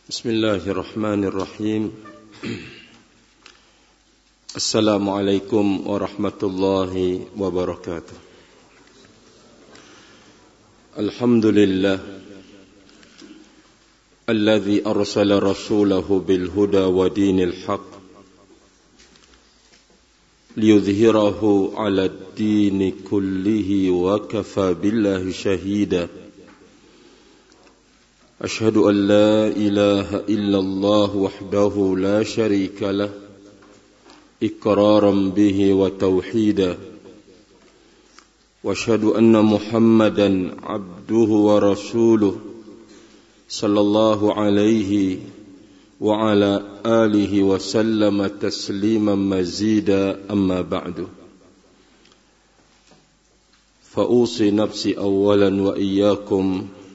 Bismillahirrahmanirrahim. Assalamualaikum warahmatullahi wabarakatuh. Alhamdulillah alladzi arsala rasulahu bil huda wa dinil haqq liyudhhirahu 'ala ad-dini kullihi wa kafa billahi shahida. أشهد أن لا إله إلا الله وحده لا شريك له إقرارا به وتوحيدا وأشهد أن محمدا عبده ورسوله صلى الله عليه وعلى آله وسلم تسليما مزيدا أما بعد فأوصي نفسي أولا وإياكم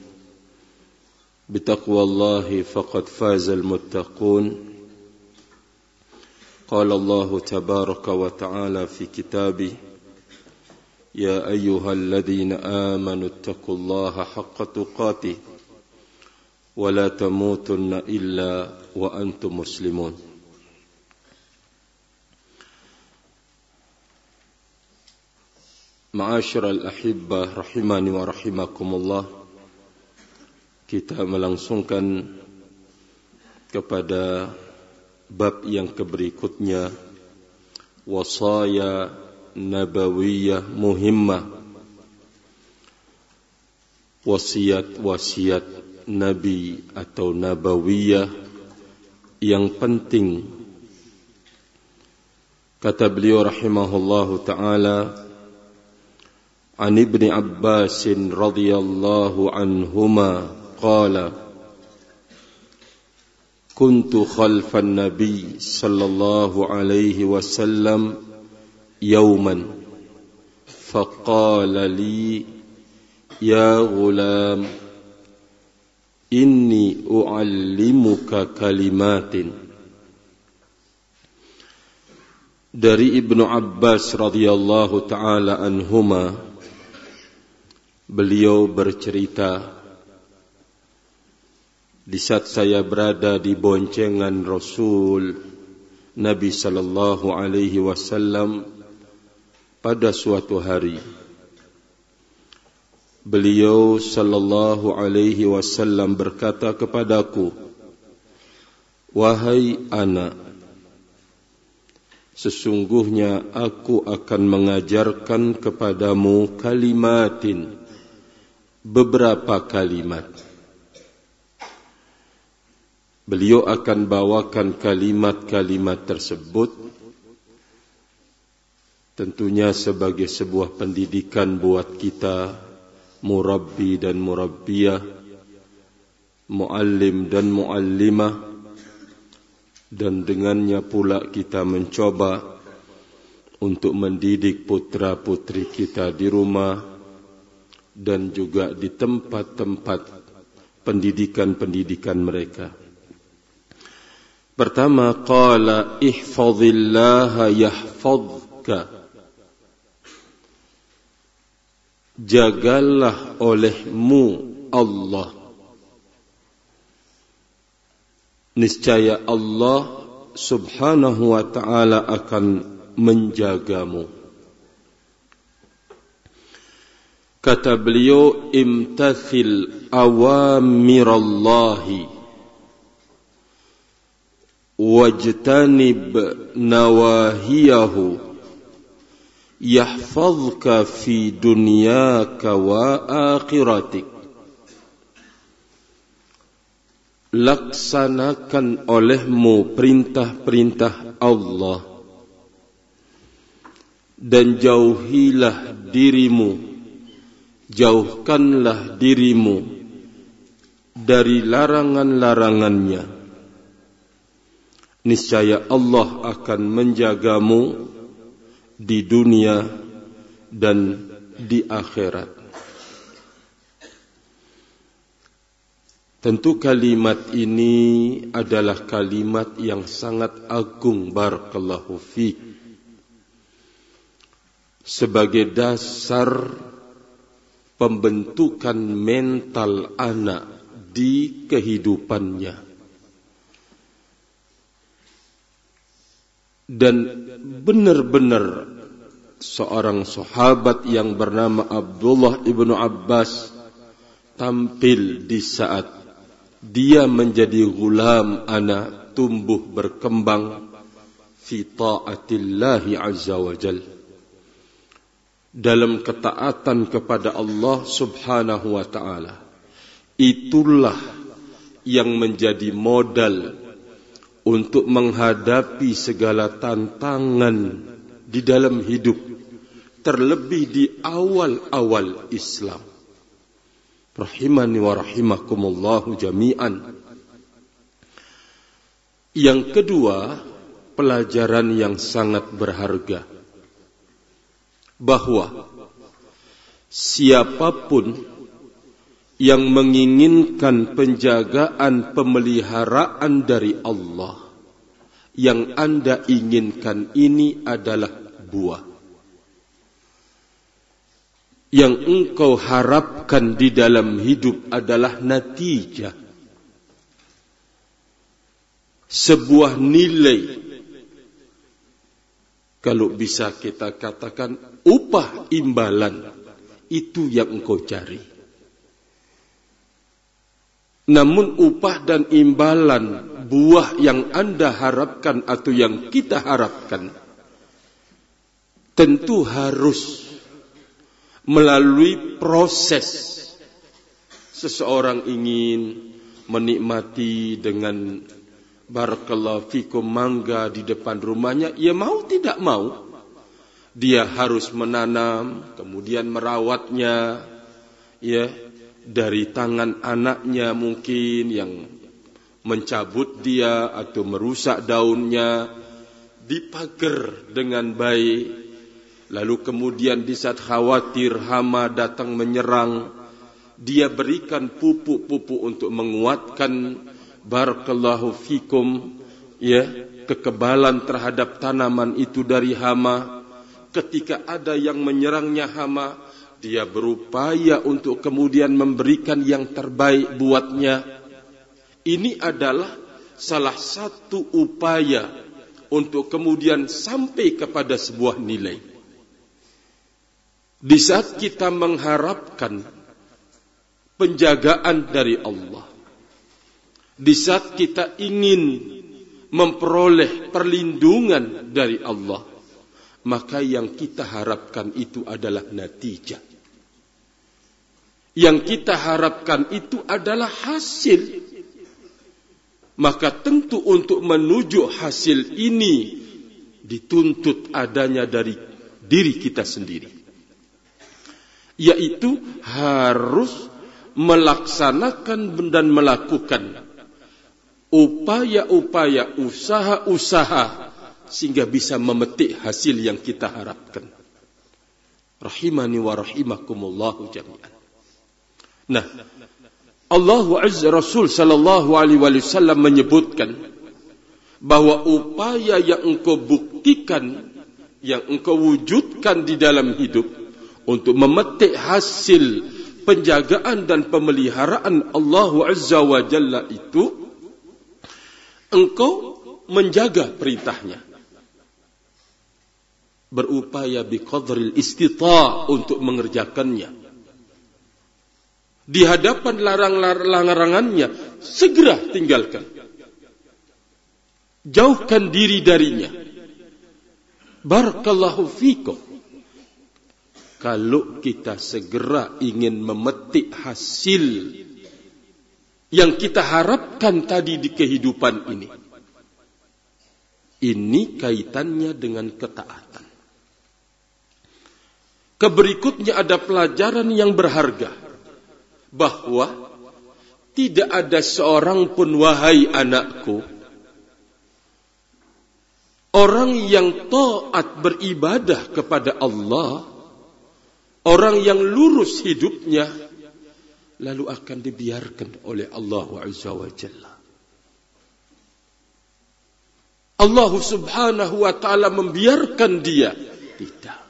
بتقوى الله فقد فاز المتقون. قال الله تبارك وتعالى في كتابه يا أيها الذين آمنوا اتقوا الله حق تقاته ولا تموتن إلا وأنتم مسلمون. معاشر الأحبة رحماني ورحمكم الله, kita melangsungkan kepada bab yang berikutnya, wasaya nabawiyah muhimmah, wasiat-wasiat nabi atau nabawiyah yang penting. Kata beliau rahimahullahu ta'ala, an Ibni Abbasin radhiyallahu anhuma قال كنت خلف النبي صلى الله عليه وسلم يوما فقال لي يا غلام إني أعلمك كلمات. Dari Ibnu Abbas radhiyallahu ta'ala anhuma, beliau bercerita, di saat saya berada di boncengan Rasul Nabi sallallahu alaihi wasallam pada suatu hari, beliau sallallahu alaihi wasallam berkata kepadaku, wahai anak, sesungguhnya aku akan mengajarkan kepadamu kalimatin, beberapa kalimat. Beliau akan bawakan kalimat-kalimat tersebut tentunya sebagai sebuah pendidikan buat kita, murabbi dan murabbiyah, muallim dan muallimah, dan dengannya pula kita mencoba untuk mendidik putra-putri kita di rumah dan juga di tempat-tempat pendidikan-pendidikan mereka. Pertama, qala ihfazillaha yahfazka, jagalah olehmu Allah, niscaya Allah subhanahu wa ta'ala akan menjagamu. Kata beliau, imtathil awamirallahi wajtanib nawahiyahu yahfazka fi dunyaka wa akhiratik. Laksanakan olehmu perintah-perintah Allah dan jauhkanlah dirimu dari larangan-larangannya. Niscaya Allah akan menjagamu di dunia dan di akhirat. Tentu kalimat ini adalah kalimat yang sangat agung, barakallahu fiik, sebagai dasar pembentukan mental anak di kehidupannya. Dan benar-benar seorang sahabat yang bernama Abdullah ibnu Abbas tampil di saat dia menjadi gulam anak, tumbuh berkembang fi ta'atillahi azza wa jal, dalam ketaatan kepada Allah subhanahu wa ta'ala. Itulah yang menjadi modal untuk menghadapi segala tantangan di dalam hidup, terlebih di awal-awal Islam. Rahimani wa rahimakumullahu jami'an. Yang kedua, pelajaran yang sangat berharga, bahwa siapapun yang menginginkan penjagaan pemeliharaan dari Allah, yang Anda inginkan ini adalah buah. Yang engkau harapkan di dalam hidup adalah natijah, sebuah nilai, kalau bisa kita katakan upah imbalan, itu yang engkau cari. Namun upah dan imbalan, buah yang Anda harapkan atau yang kita harapkan, tentu harus melalui proses. Seseorang ingin menikmati dengan barakallahu fikum mangga di depan rumahnya, ia mau tidak mau, dia harus menanam, kemudian merawatnya, ya, dari tangan anaknya mungkin yang mencabut dia atau merusak daunnya, dipagar dengan baik. Lalu kemudian di saat khawatir hama datang menyerang, dia berikan pupuk-pupuk untuk menguatkan barakallahu fikum, ya, kekebalan terhadap tanaman itu dari hama. Ketika ada yang menyerangnya hama, dia berupaya untuk kemudian memberikan yang terbaik buatnya. Ini adalah salah satu upaya untuk kemudian sampai kepada sebuah nilai. Di saat kita mengharapkan penjagaan dari Allah, di saat kita ingin memperoleh perlindungan dari Allah, maka yang kita harapkan itu adalah natijah. Yang kita harapkan itu adalah hasil. Maka tentu untuk menuju hasil ini dituntut adanya dari diri kita sendiri, yaitu harus melaksanakan dan melakukan upaya-upaya, usaha-usaha, sehingga bisa memetik hasil yang kita harapkan. Rahimani wa rahimakumullahu jami'an. Nah, Allah Azza Rasul sallallahu alaihi wasallam menyebutkan bahwa upaya yang engkau buktikan, yang engkau wujudkan di dalam hidup untuk memetik hasil penjagaan dan pemeliharaan Allah Azza wa Jalla itu, engkau menjaga perintahnya, berupaya biqadril istita' untuk mengerjakannya. Di hadapan larangannya, segera tinggalkan. Jauhkan diri darinya. Barakallahu fikum. Kalau kita segera ingin memetik hasil yang kita harapkan tadi di kehidupan ini kaitannya dengan ketaatan. Keberikutnya ada pelajaran yang berharga, bahwa tidak ada seorang pun, wahai anakku, orang yang taat beribadah kepada Allah, orang yang lurus hidupnya, lalu akan dibiarkan oleh Allah Azza wa Jalla. Allah Subhanahu wa ta'ala membiarkan dia? Tidak.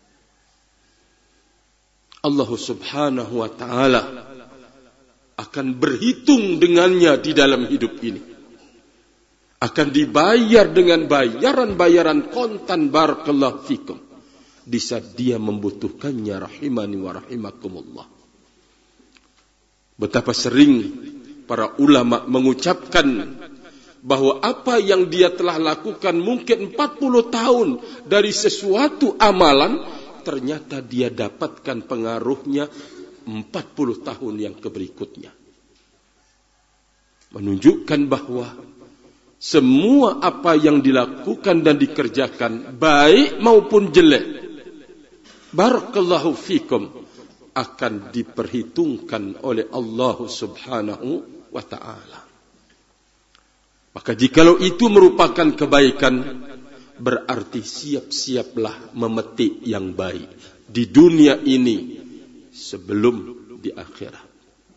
Allah Subhanahu wa ta'ala akan berhitung dengannya di dalam hidup ini. akan dibayar dengan bayaran-bayaran kontan barakallahu fikum di saat dia membutuhkannya, rahimani wa rahimakumullah. Betapa sering para ulama mengucapkan bahwa apa yang dia telah lakukan mungkin 40 tahun dari sesuatu amalan, ternyata dia dapatkan pengaruhnya 40 tahun yang berikutnya. Menunjukkan bahwa semua apa yang dilakukan dan dikerjakan, baik maupun jelek, barakallahu fikum, akan diperhitungkan oleh Allah subhanahu wa ta'ala. Maka jikalau itu merupakan kebaikan, berarti siap-siaplah memetik yang baik di dunia ini sebelum di akhirat.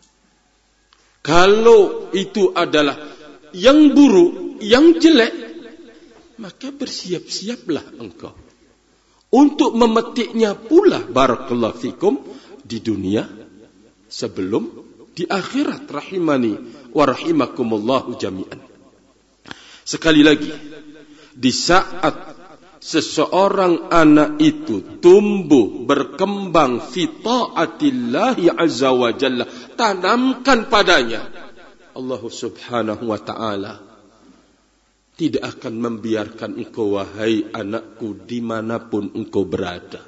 Kalau itu adalah yang buruk, yang jelek, maka bersiap-siaplah engkau untuk memetiknya pula, barakallahu fikum, di dunia sebelum di akhirat, rahimani wa rahimakumullahu jami'an. Sekali lagi, di saat seseorang anak itu tumbuh, berkembang fi ta'atillahi azza wa jalla, tanamkan padanya Allah subhanahu wa ta'ala tidak akan membiarkan engkau, wahai anakku, dimanapun engkau berada,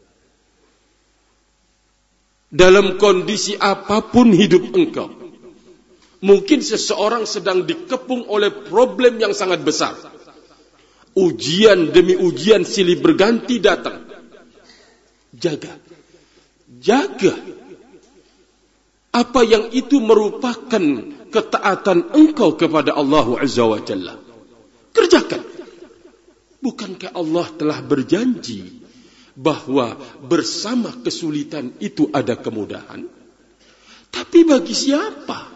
dalam kondisi apapun hidup engkau. Mungkin seseorang sedang dikepung oleh problem yang sangat besar, ujian demi ujian silih berganti datang. Jaga apa yang itu merupakan ketaatan engkau kepada Allah azza wa jalla. Kerjakan. Bukankah Allah telah berjanji bahwa bersama kesulitan itu ada kemudahan? Tapi bagi siapa?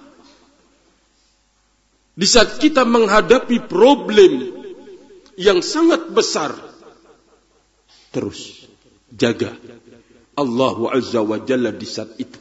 Di saat kita menghadapi problem yang sangat besar, terus jaga Allah azza wa jalla. Di saat itu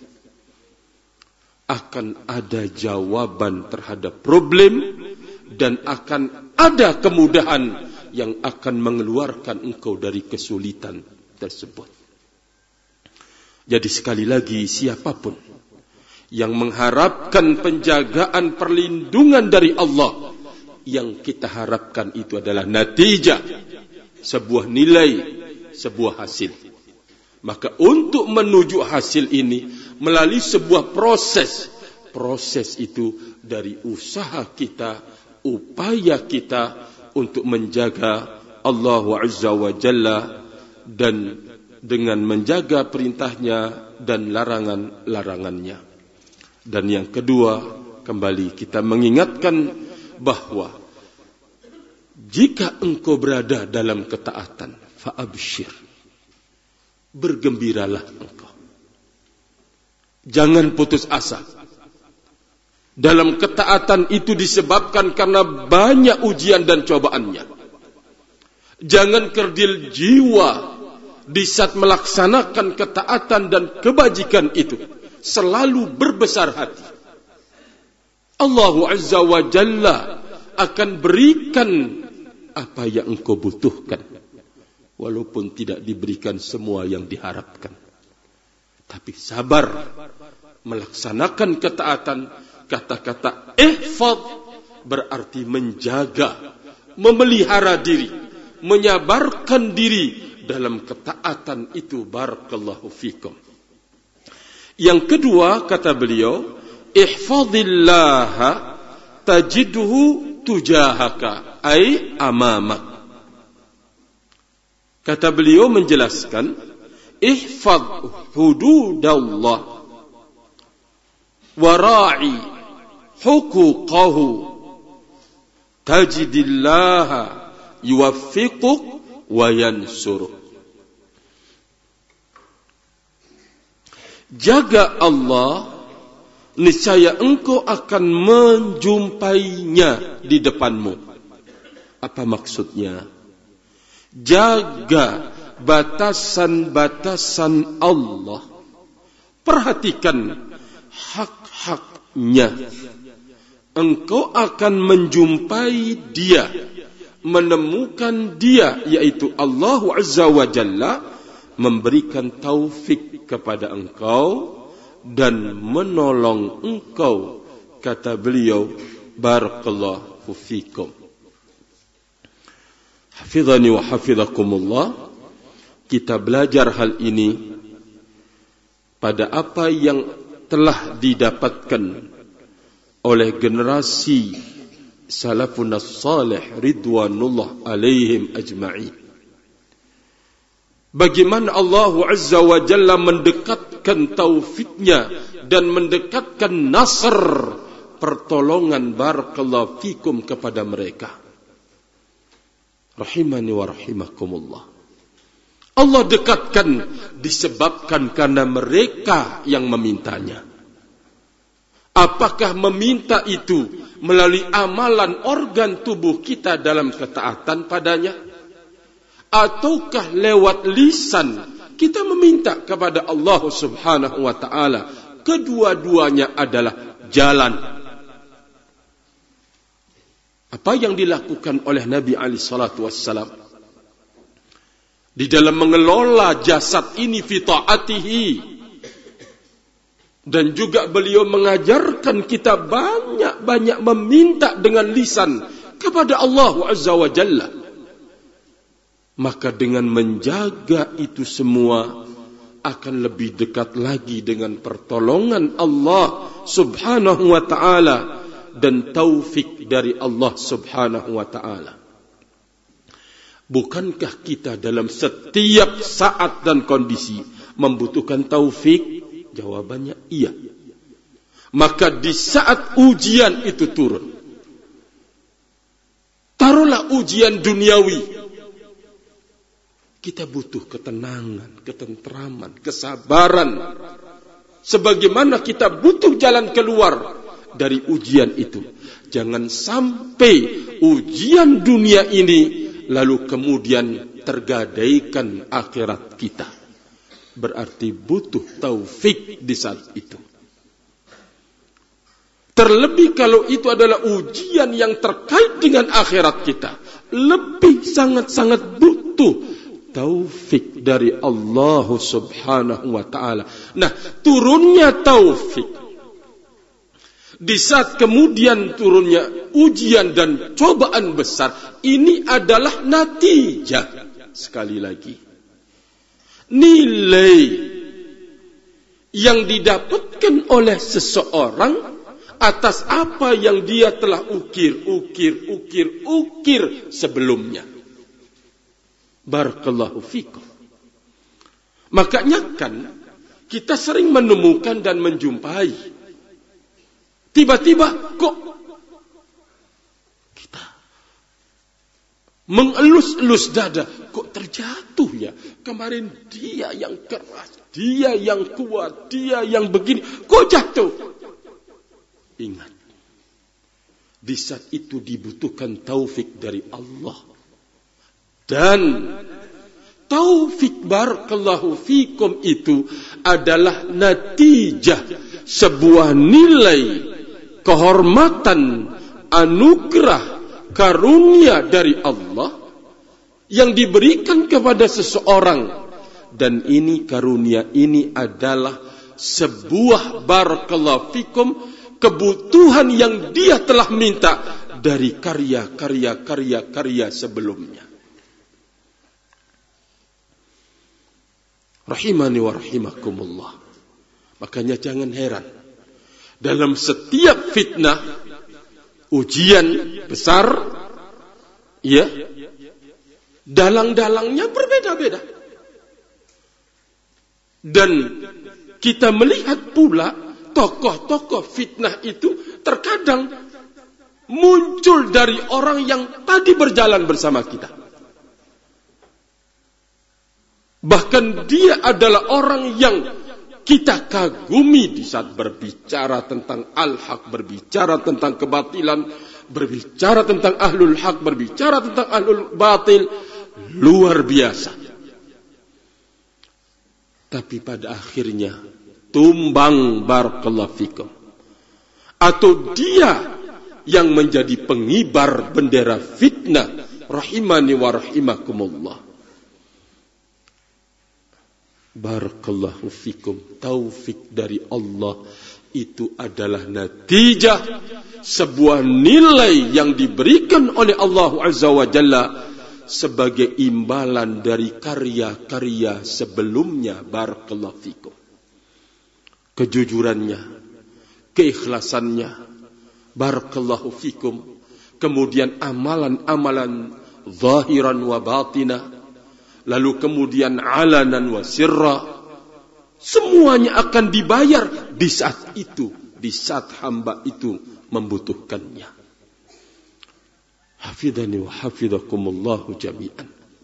akan ada jawaban terhadap problem dan akan ada kemudahan yang akan mengeluarkan engkau dari kesulitan tersebut. Jadi sekali lagi, siapapun yang mengharapkan penjagaan perlindungan dari Allah, yang kita harapkan itu adalah natijah, sebuah nilai, sebuah hasil. Maka untuk menuju hasil ini melalui sebuah proses itu dari usaha kita, upaya kita untuk menjaga Allah azza wa jalla dan dengan menjaga perintahnya dan larangannya. Dan yang kedua, kembali kita mengingatkan bahwa jika engkau berada dalam ketaatan, fa'abshir, bergembiralah engkau. Jangan putus asa. Dalam ketaatan itu disebabkan karena banyak ujian dan cobaannya. Jangan kerdil jiwa di saat melaksanakan ketaatan dan kebajikan itu. Selalu berbesar hati. Allah azza wa jalla akan berikan apa yang engkau butuhkan, walaupun tidak diberikan semua yang diharapkan. Tapi sabar melaksanakan ketaatan. Kata-kata ihfaz berarti menjaga, memelihara diri, menyabarkan diri dalam ketaatan itu, barakallahu fikum. Yang kedua, kata beliau, ihfazillaha tajidhu tujahaka, ay amamak. Kata beliau menjelaskan, ihfaz hududallah wara'i huquqahu tajidillaha yuwaffiquk wa yansuruk. Jaga Allah, niscaya engkau akan menjumpainya di depanmu. Apa maksudnya? Jaga batasan-batasan Allah. Perhatikan hak-haknya. engkau akan menjumpai dia, menemukan dia, yaitu Allah Azza wa Jalla, memberikan taufik kepada engkau dan menolong engkau. Kata beliau, barakallahu fikum. Hafizani wa hafizakumullah. Kita belajar hal ini pada apa yang telah didapatkan oleh generasi salafun salih ridwanullah alaihim ajma'in. Bagaimana Allah Azza wa Jalla mendekatkan taufiknya dan mendekatkan nasr, pertolongan, barakallahu fikum, kepada mereka. Rahimani wa rahimakumullah. Allah dekatkan disebabkan karena mereka yang memintanya. Apakah meminta itu melalui amalan organ tubuh kita dalam ketaatan padanya? Ataukah lewat lisan kita meminta kepada Allah Subhanahu wa ta'ala? Kedua-duanya adalah jalan. Apa yang dilakukan oleh Nabi alaihi salatu wassalam di dalam mengelola jasad ini fi ta'atihi, dan juga beliau mengajarkan kita banyak-banyak meminta dengan lisan kepada Allah Azza wa Jalla. Maka dengan menjaga itu semua akan lebih dekat lagi dengan pertolongan Allah Subhanahu wa ta'ala dan taufik dari Allah Subhanahu wa ta'ala. Bukankah kita dalam setiap saat dan kondisi membutuhkan taufik? Jawabannya iya. Maka di saat ujian itu turun, taruhlah ujian duniawi, kita butuh ketenangan, ketentraman, kesabaran. Sebagaimana kita butuh jalan keluar dari ujian itu. Jangan sampai ujian dunia ini lalu kemudian tergadaikan akhirat kita. Berarti butuh taufik di saat itu. Terlebih kalau itu adalah ujian yang terkait dengan akhirat kita, lebih sangat-sangat butuh taufik dari Allah Subhanahu wa ta'ala. Nah, turunnya taufik di saat kemudian turunnya ujian dan cobaan besar, ini adalah natijah. Sekali lagi, nilai yang didapatkan oleh seseorang atas apa yang dia telah ukir sebelumnya. Barakallahu fikum. Makanya kan kita sering menemukan dan menjumpai, tiba-tiba kok kita mengelus-elus dada, kok terjatuh ya? Kemarin dia yang keras, dia yang kuat, dia yang begini, kok jatuh? Ingat, di saat itu dibutuhkan taufik dari Allah. Dan taufik, barakallahu fikum, itu adalah natijah sebuah nilai kehormatan, anugerah, karunia dari Allah yang diberikan kepada seseorang. Dan ini, karunia ini adalah sebuah, barakallahu fikum, kebutuhan yang dia telah minta dari karya sebelumnya. Rahimani wa rahimakumullah. Makanya jangan heran, dalam setiap fitnah, ujian besar, ya, dalang-dalangnya berbeda-beda. Dan kita melihat pula tokoh-tokoh fitnah itu terkadang muncul dari orang yang tadi berjalan bersama kita. Bahkan dia adalah orang yang kita kagumi di saat berbicara tentang al-haq, berbicara tentang kebatilan, berbicara tentang ahlul haq, berbicara tentang ahlul batil. Luar biasa. Tapi pada akhirnya tumbang, barakallahu fikum. Atau dia yang menjadi pengibar bendera fitnah. Rahimani wa rahimakumullah. Barakallahu fikum. Taufik dari Allah itu adalah natijah sebuah nilai yang diberikan oleh Allah Azza wa Jalla sebagai imbalan dari karya-karya sebelumnya. Barakallahu fikum. Kejujurannya, keikhlasannya, barakallahu fikum. Kemudian amalan-amalan zahiran wa batina, lalu kemudian alanan wa sirra, semuanya akan dibayar di saat itu, di saat hamba itu membutuhkannya. Hafidhani wa hafidhakumullahu jami'an.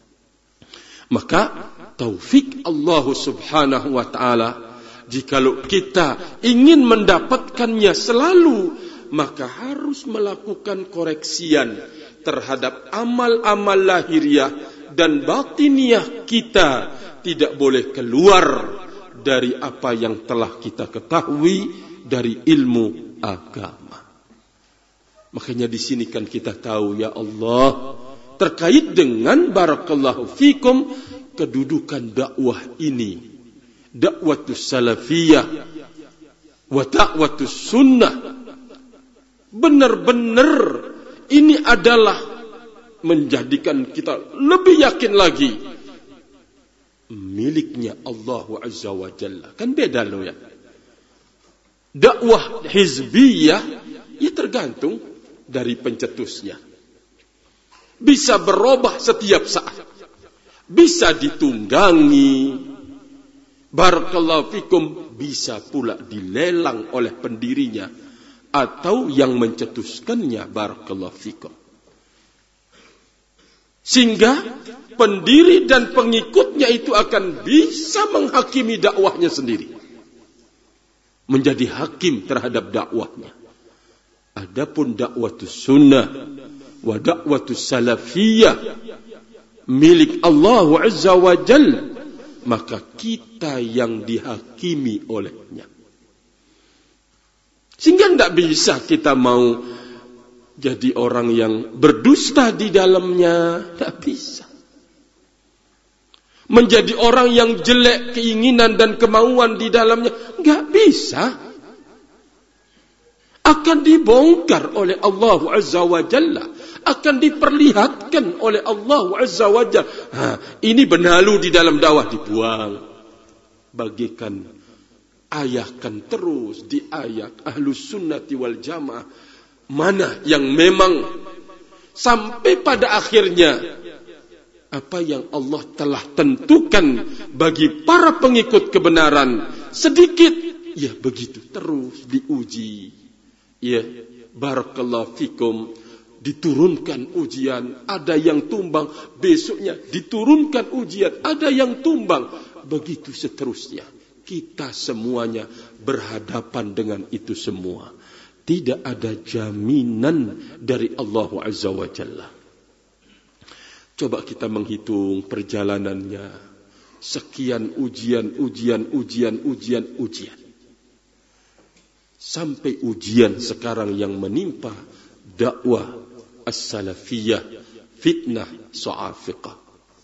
Maka taufik Allah subhanahu wa ta'ala, jikalau kita ingin mendapatkannya selalu, maka harus melakukan koreksian terhadap amal-amal lahiriah dan batiniah kita. Tidak boleh keluar dari apa yang telah kita ketahui dari ilmu agama. Makanya di sini kan kita tahu, ya Allah, terkait dengan barakallahu fikum kedudukan dakwah ini, dakwatus salafiyah wa dakwatus sunnah. Benar-benar ini adalah menjadikan kita lebih yakin lagi miliknya Allah Azza wa Jalla. Kan beda loh ya. Dakwah hizbiyah ya tergantung dari pencetusnya. Bisa berubah setiap saat. Bisa ditunggangi. Barakallahu fikum, bisa pula dilelang oleh pendirinya atau yang mencetuskannya. Barakallahu fikum. Sehingga pendiri dan pengikutnya itu akan bisa menghakimi dakwahnya sendiri. Menjadi hakim terhadap dakwahnya. Adapun dakwatus sunnah wa dakwatus salafiyah milik Allah Azza wa Jalla, maka kita yang dihakimi olehnya. Sehingga tidak bisa kita mau jadi orang yang berdusta di dalamnya. Tidak bisa. Menjadi orang yang jelek keinginan dan kemauan di dalamnya. Tidak bisa. Akan dibongkar oleh Allah Azza wa Jalla. Akan diperlihatkan oleh Allah Azza wa Jalla. Ini benalu di dalam dakwah, dibuang. Bagikan. Ayahkan terus di ayat Ahlus Sunnati wal Jamaah. Mana yang memang sampai pada akhirnya apa yang Allah telah tentukan bagi para pengikut kebenaran sedikit, ya begitu terus diuji. Ya, barakallahu fikum, diturunkan ujian, ada yang tumbang, besoknya diturunkan ujian, ada yang tumbang, begitu seterusnya. Kita semuanya berhadapan dengan itu semua. Tidak ada jaminan dari Allah Azza wa Jalla. Coba kita menghitung perjalanannya. Sekian ujian. Sampai ujian sekarang yang menimpa dakwah as-salafiyah, fitnah so'afiqah.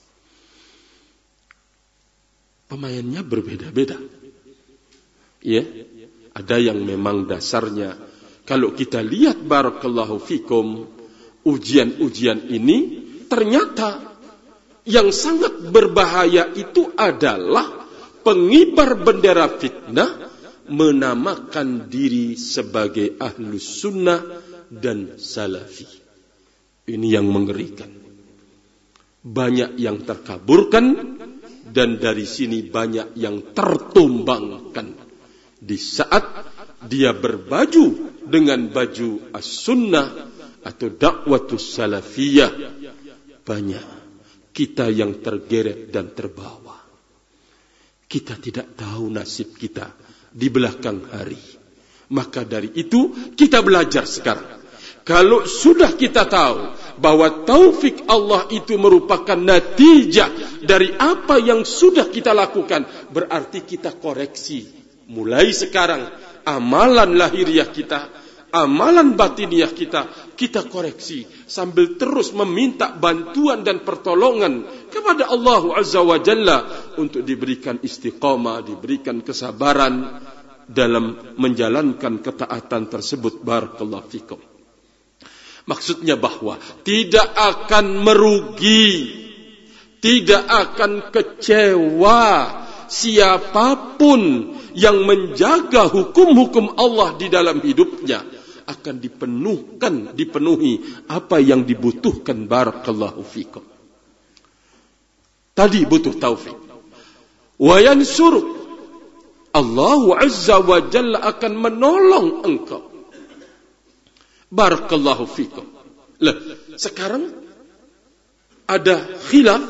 Pemainnya berbeda-beda. Ya, ada yang memang dasarnya, kalau kita lihat barakallahu fikum, ujian-ujian ini ternyata yang sangat berbahaya itu adalah pengibar bendera fitnah menamakan diri sebagai ahlus sunnah dan salafi. Ini yang mengerikan. Banyak yang terkaburkan dan dari sini banyak yang tertumbangkan. Di saat dia berbaju dengan baju as-sunnah atau dakwatus salafiyah, banyak kita yang tergeret dan terbawa. Kita tidak tahu nasib kita di belakang hari. Maka dari itu kita belajar sekarang. Kalau sudah kita tahu bahwa taufik Allah itu merupakan natijah dari apa yang sudah kita lakukan, berarti kita koreksi. Mulai sekarang amalan lahiriah kita, amalan batiniah kita koreksi sambil terus meminta bantuan dan pertolongan kepada Allah Azza wa Jalla untuk diberikan istiqamah, diberikan kesabaran dalam menjalankan ketaatan tersebut. Barakallahu fikum. Maksudnya bahwa tidak akan merugi, tidak akan kecewa siapapun yang menjaga hukum-hukum Allah di dalam hidupnya, akan dipenuhi apa yang dibutuhkan. Barakallahu fikum. Tadi butuh taufik. Wa yansuruk, Allah Azza wa Jalla akan menolong engkau. Barakallahu fikum. Lah, sekarang ada khilaf.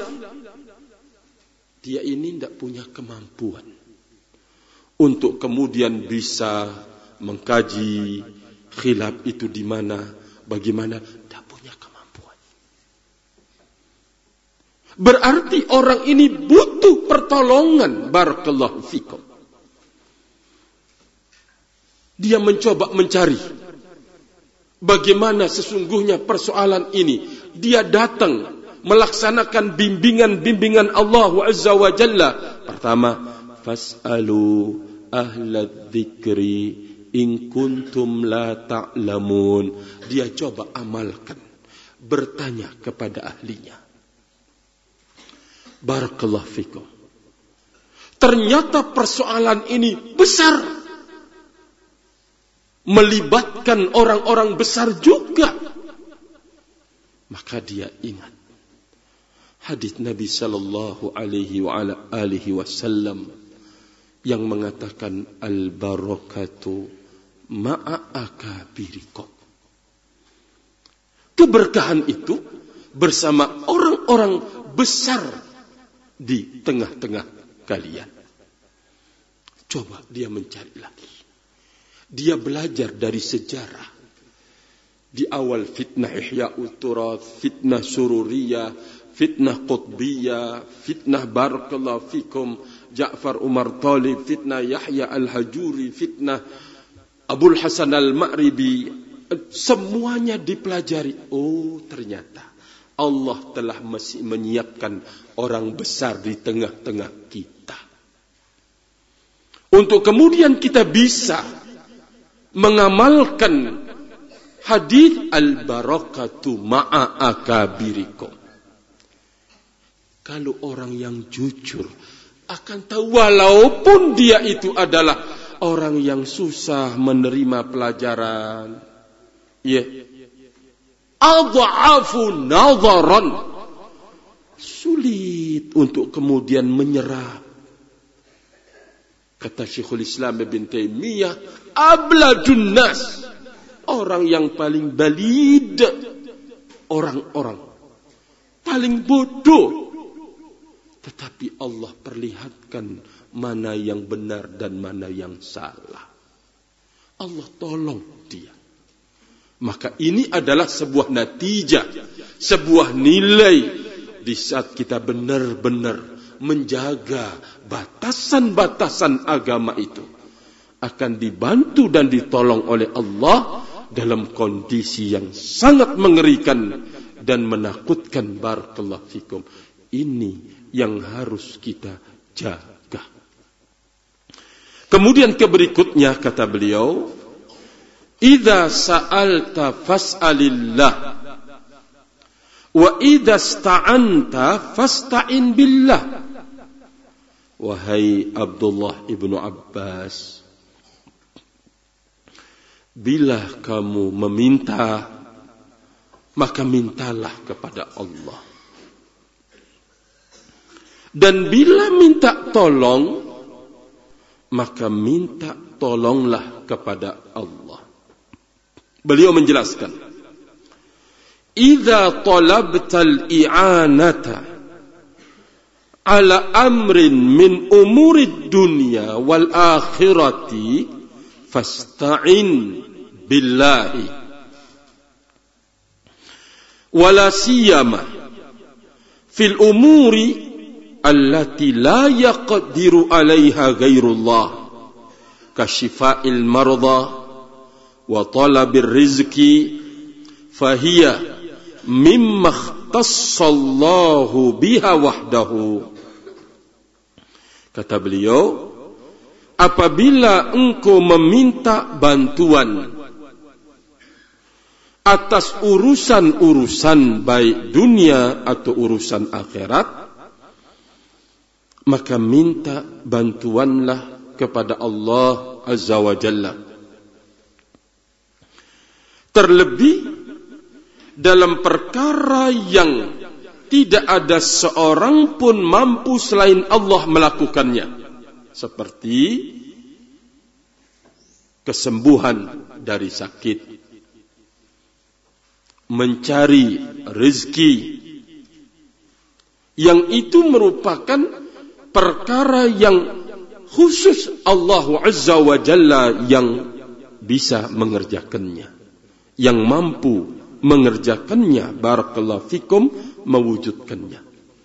Dia ini tidak punya kemampuan untuk kemudian bisa mengkaji khilaf itu di mana, bagaimana, tidak punya kemampuan. Berarti orang ini butuh pertolongan. Barakallahu fikum. Dia mencoba mencari bagaimana sesungguhnya persoalan ini. Dia datang melaksanakan bimbingan-bimbingan Allah Azza wa Jalla. Pertama, fas'alu ahla dzikri in kuntum la ta'lamun. Dia coba amalkan, bertanya kepada ahlinya. Barakallahu fikum. Ternyata persoalan ini besar, melibatkan orang-orang besar juga. Maka dia ingat hadis Nabi sallallahu alaihi wasallam yang mengatakan al-barakatu ma'a akabirikum. Keberkahan itu bersama orang-orang besar di tengah-tengah kalian. Coba dia mencari lagi. Dia belajar dari sejarah. Di awal fitnah Ihya'ut Turath, fitnah Sururiyah, fitnah Qutbiyah, fitnah Barakallahu fikum Ja'far Umar Talib, fitnah Yahya Al-Hajuri, fitnah Abul Hasan Al-Ma'ribi. Semuanya dipelajari. Oh, ternyata Allah telah masih menyiapkan orang besar di tengah-tengah kita. Untuk kemudian kita bisa mengamalkan hadis al-barakatu ma'a akabirikum. Kalau orang yang jujur akan tahu, walaupun dia itu adalah orang yang susah menerima pelajaran, ya, adha'afu nadharan, sulit untuk kemudian menyerah. Kata Syekhul Islam Ibn Taimiyah, abladun nas, orang yang paling balid, orang-orang paling bodoh. Tetapi Allah perlihatkan mana yang benar dan mana yang salah. Allah tolong dia. Maka ini adalah sebuah natijah, sebuah nilai di saat kita benar-benar menjaga batasan-batasan agama itu, akan dibantu dan ditolong oleh Allah dalam kondisi yang sangat mengerikan dan menakutkan. Barakallahu fikum. Ini yang harus kita jaga. Kemudian berikutnya kata beliau, idza sa'alta fas'alillah wa idza sta'anta fasta'in billah. Wahai Abdullah ibnu Abbas, bila kamu meminta, maka mintalah kepada Allah. Dan bila minta tolong, maka minta tolonglah kepada Allah. Beliau menjelaskan, idza talabtal i'anata ala amrin min umurid dunya wal akhirati fasta'in billahi wala siyama fil umuri allati la yaqdiru 'alaiha ghairullah kasyifa'il marda wa talabir rizqi fahiya mimma ikhtassallahu biha wahdahu. Kata beliau, apabila engkau meminta bantuan atas urusan-urusan baik dunia atau urusan akhirat, maka minta bantuanlah kepada Allah Azza wa Jalla. Terlebih dalam perkara yang tidak ada seorang pun mampu selain Allah melakukannya, seperti kesembuhan dari sakit, mencari rezeki, yang itu merupakan perkara yang khusus Allah Azza wa Jalla yang bisa mengerjakannya, yang mampu mengerjakannya, barakallahu fikum, mewujudkannya.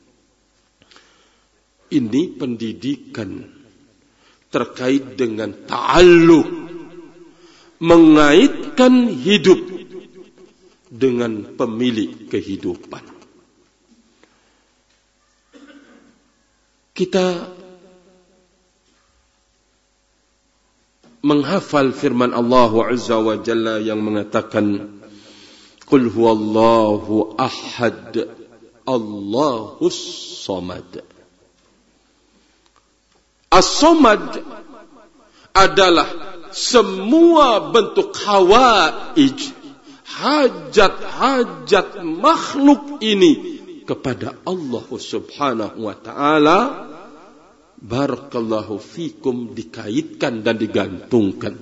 Ini pendidikan terkait dengan ta'alluq, mengaitkan hidup dengan pemilik kehidupan. Kita menghafal firman Allah Azza wa Jalla yang mengatakan, Qul huwallahu ahad, Allahus samad. As-samad adalah semua bentuk hawaij, hajat-hajat makhluk ini kepada Allah Subhanahu wa ta'ala, barakallahu fikum, dikaitkan dan digantungkan.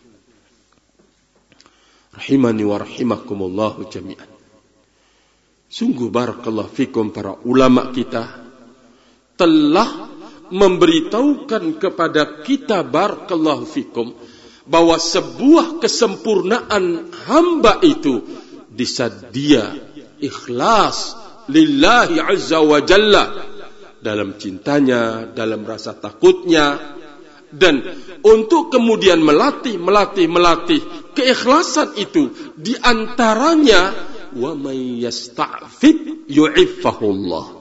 Rahimani wa rahimakumullahu jami'an. Sungguh barakallahu fikum, para ulama kita telah memberitahukan kepada kita, barakallahu fikum, bahwa sebuah kesempurnaan hamba itu bisa dia ikhlas lillahi azza wa jalla, dalam cintanya, dalam rasa takutnya, dan untuk kemudian melatih keikhlasan itu. Di antaranya, wa may yasta'fif yu'iffahullah.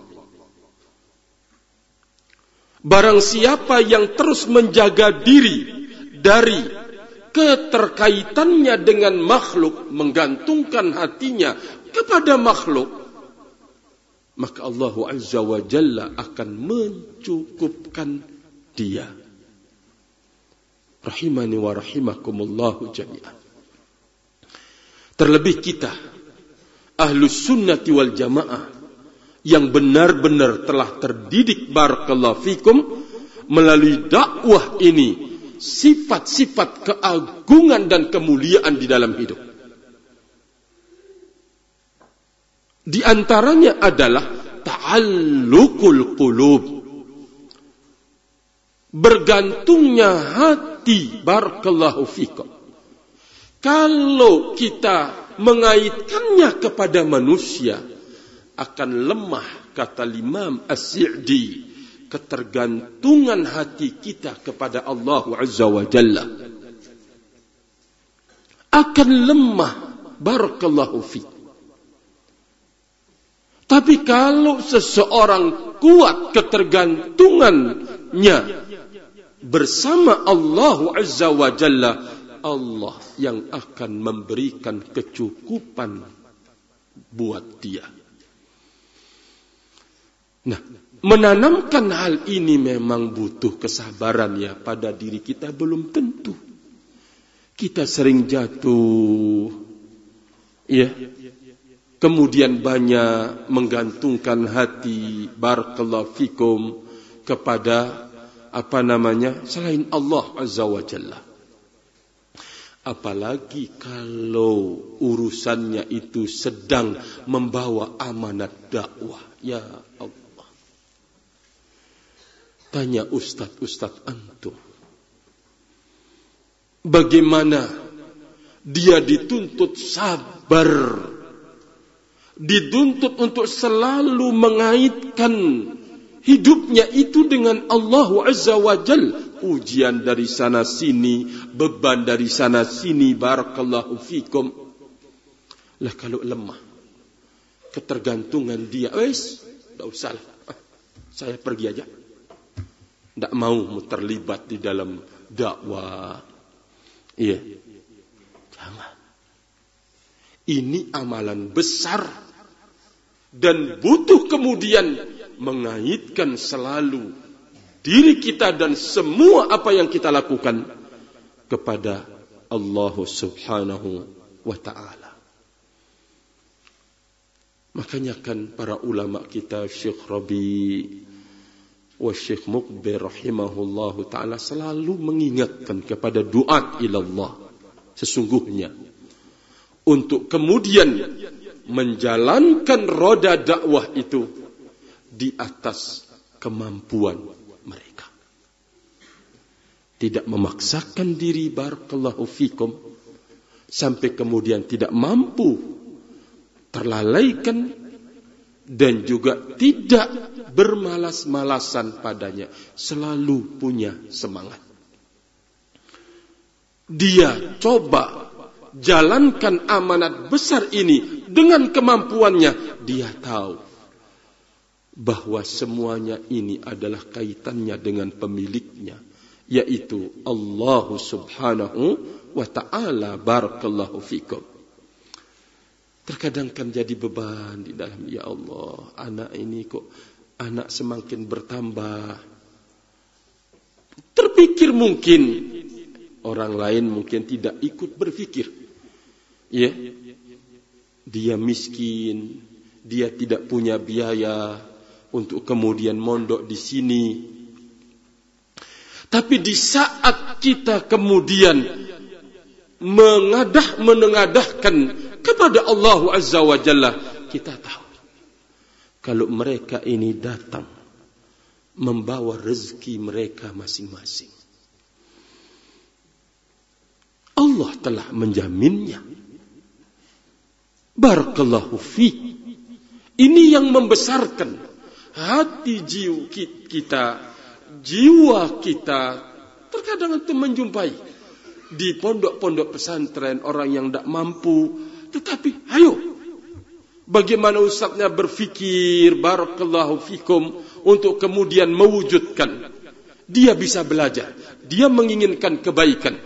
Barang siapa yang terus menjaga diri dari keterkaitannya dengan makhluk, menggantungkan hatinya kepada makhluk, maka Allah Azza wa Jalla akan mencukupkan dia. Rahimani wa rahimakumullahu jami'an. Terlebih kita Ahlus Sunnati wal Jamaah yang benar-benar telah terdidik, barakallahu fikum, melalui dakwah ini, sifat-sifat keagungan dan kemuliaan di dalam hidup. Di antaranya adalah ta'alluqul qulub, bergantungnya hati, barakallahu fikum. Kalau kita mengaitkannya kepada manusia, akan lemah, kata Imam As-Sa'di, ketergantungan hati kita kepada Allah Azza wa Jalla akan lemah, barakallahu fiik. Tapi kalau seseorang kuat ketergantungannya bersama Allah Azza wa Jalla, Allah yang akan memberikan kecukupan buat dia. Nah, menanamkan hal ini memang butuh kesabaran ya pada diri kita, belum tentu. Kita sering jatuh, ya. Kemudian banyak menggantungkan hati, barakallahu fikum, kepada selain Allah Azza wa Jalla. Apalagi kalau urusannya itu sedang membawa amanat dakwah, ya Allah. Tanya ustadz antum, bagaimana dia dituntut sabar, dituntut untuk selalu mengaitkan hidupnya itu dengan Allah Azza wa Jal. Ujian dari sana sini, beban dari sana sini, barakallahu fikum. Lah kalau lemah, ketergantungan dia, tidak usah lah, saya pergi aja. Tidak mau terlibat di dalam dakwah. Iya. Jangan. Ini amalan besar. Dan butuh kemudian mengaitkan selalu diri kita dan semua apa yang kita lakukan kepada Allah Subhanahu wa ta'ala. Makanya kan para ulama kita, Syekh Rabi wa Syekh Muqbir rahimahullahu ta'ala selalu mengingatkan kepada duat ilallah. Sesungguhnya untuk kemudian menjalankan roda dakwah itu di atas kemampuan mereka. Tidak memaksakan diri, barakallahu fikum, sampai kemudian tidak mampu, terlalaikan, dan juga tidak bermalas-malasan padanya. Selalu punya semangat. Dia coba jalankan amanat besar ini dengan kemampuannya. Dia tahu bahwa semuanya ini adalah kaitannya dengan pemiliknya, yaitu Allah Subhanahu wa ta'ala. Barakallahu fikum. Terkadang kan jadi beban di dalam, ya Allah, anak ini kok anak semakin bertambah. Terpikir mungkin orang lain mungkin tidak ikut berpikir. Ya, dia miskin, dia tidak punya biaya untuk kemudian mondok di sini. Tapi di saat kita kemudian menengadahkan kepada Allah Azza wa Jalla, kita tahu kalau mereka ini datang membawa rezeki mereka masing-masing, Allah telah menjaminnya. Barakallahu fi. Ini yang membesarkan hati kita, jiwa kita. Terkadang itu menjumpai di pondok-pondok pesantren orang yang tidak mampu, tetapi ayo, bagaimana ustaznya berfikir, barakallahu fikum, untuk kemudian mewujudkan. Dia bisa belajar, dia menginginkan kebaikan,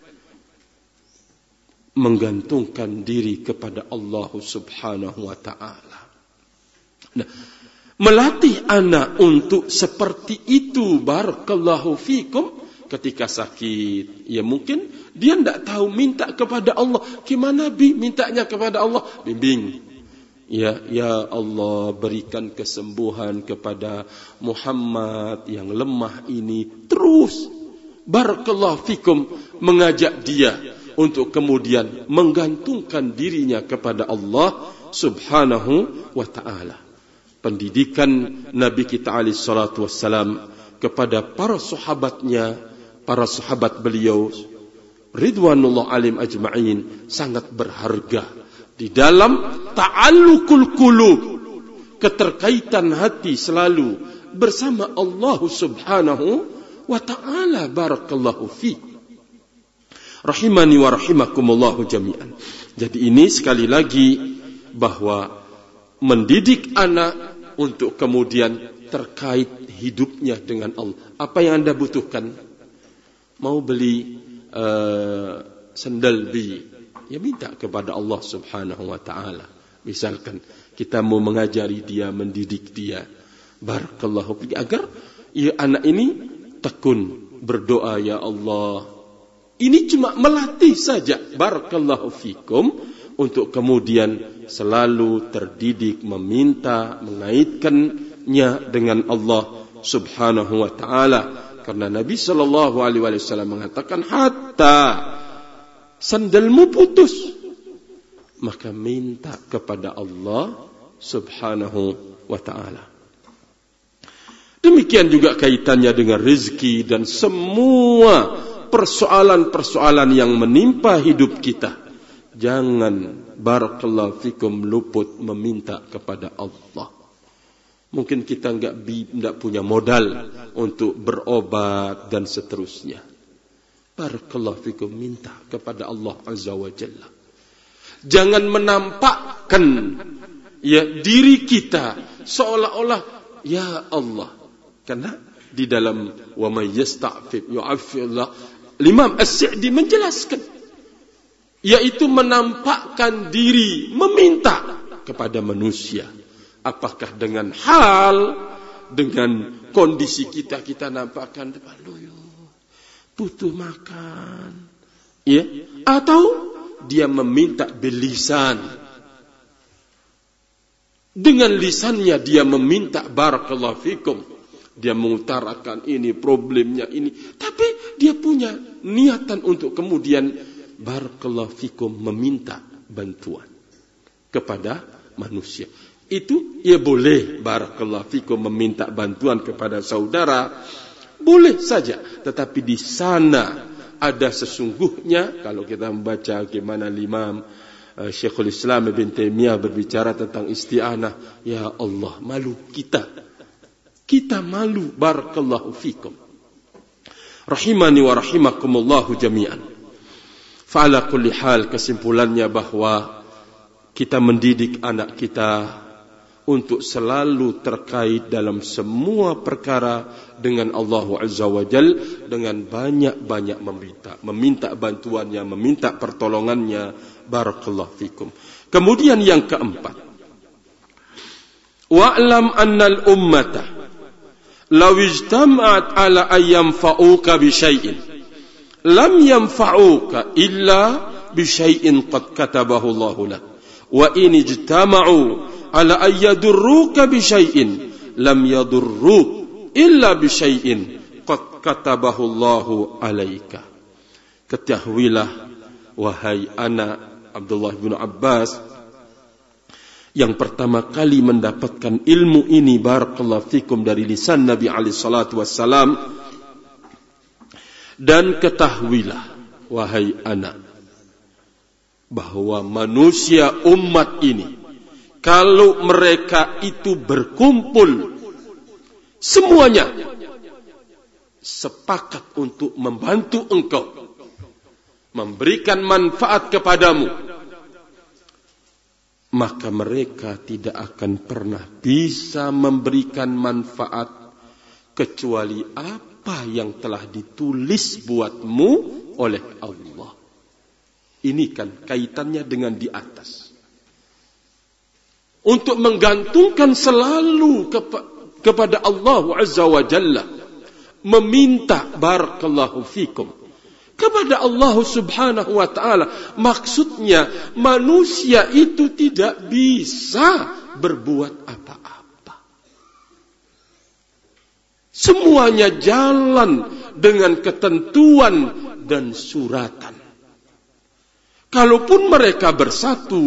menggantungkan diri kepada Allah Subhanahu wa ta'ala. Nah, melatih anak untuk seperti itu, barakallahu fikum, ketika sakit, ya mungkin dia tidak tahu minta kepada Allah. Gimana mintanya kepada Allah? Bimbing. Ya Allah, berikan kesembuhan kepada Muhammad yang lemah ini. Terus, barakallahu fikum, mengajak dia untuk kemudian menggantungkan dirinya kepada Allah Subhanahu wa ta'ala. Pendidikan Nabi kita alaihi salatu wassalam kepada para sahabatnya, para sahabat beliau ridwanullah alim ajma'in, sangat berharga di dalam ta'alluqul qulub, keterkaitan hati selalu bersama Allah Subhanahu wa ta'ala. Barakallahu fiik. Rahimani wa rahimakumullahu jami'an. Jadi ini sekali lagi bahwa mendidik anak untuk kemudian terkait hidupnya dengan Allah. Apa yang Anda butuhkan? Mau beli sandal ya minta kepada Allah Subhanahu wa ta'ala. Misalkan kita mau mengajari dia, mendidik dia, barakallahu fiik, agar ya anak ini tekun berdoa, ya Allah. Ini cuma melatih saja, barakallahu fikum, untuk kemudian selalu terdidik meminta, mengaitkannya dengan Allah Subhanahu wa ta'ala. Karena Nabi sallallahu alaihi wasallam mengatakan, hatta sandalmu putus, maka minta kepada Allah Subhanahu wa ta'ala. Demikian juga kaitannya dengan rezeki dan semua persoalan-persoalan yang menimpa hidup kita. Jangan, barakallahu fikum, luput meminta kepada Allah. Mungkin kita enggak punya modal untuk berobat dan seterusnya. Barakallahu fikum, minta kepada Allah Azza wa Jalla. Jangan menampakkan diri kita seolah-olah ya Allah. Karena di dalam wa may yasta'fif yu'affillah, Imam As-Sa'di menjelaskan, yaitu menampakkan diri, meminta kepada manusia. Apakah dengan dengan kondisi kita nampakkan butuh makan, atau dia meminta bilisan, dengan lisannya dia meminta barakallahu fikum, dia mengutarakan ini problemnya ini, tapi dia punya niatan untuk kemudian barakallahu fikum meminta bantuan kepada manusia. Itu boleh barakallahu fikum meminta bantuan kepada saudara, boleh saja, tetapi di sana ada sesungguhnya, kalau kita membaca bagaimana Imam Syekhul Islam Ibn Taimiyah berbicara tentang isti'anah, ya Allah, malu kita malu, barakallahu fikum. Rahimani wa rahimakumullahu jami'an. Fa'ala kulli hal, kesimpulannya bahwa kita mendidik anak kita untuk selalu terkait dalam semua perkara dengan Allah Azza wa Jal, dengan banyak-banyak meminta bantuannya, meminta pertolongannya, barakallahu fikum. Kemudian yang keempat, wa'lam annal ummata law ijtama'at ala ayyam fa'uka bi syai'in lam yanfa'uka illa bi syai'in qad katabahu Allahu lak, wa in ijtama'u ala ayyadurruka bi syai'in lam yadurruk illa bi syai'in qad katabahu Allahu alaika. Ketahuilah wahai anak Abdullah bin Abbas, yang pertama kali mendapatkan ilmu ini barakallahu fikum dari lisan Nabi alaihi salatu wassalam, dan ketahuilah wahai anak bahwa manusia umat ini, kalau mereka itu berkumpul semuanya sepakat untuk membantu engkau, memberikan manfaat kepadamu, maka mereka tidak akan pernah bisa memberikan manfaat kecuali apa yang telah ditulis buatmu oleh Allah. Ini kan kaitannya dengan di atas. Untuk menggantungkan selalu kepada Allah Azza wa Jalla, meminta barakallahu fikum kepada Allah Subhanahu wa ta'ala. Maksudnya manusia itu tidak bisa berbuat apa-apa. Semuanya jalan dengan ketentuan dan suratan. Kalaupun mereka bersatu,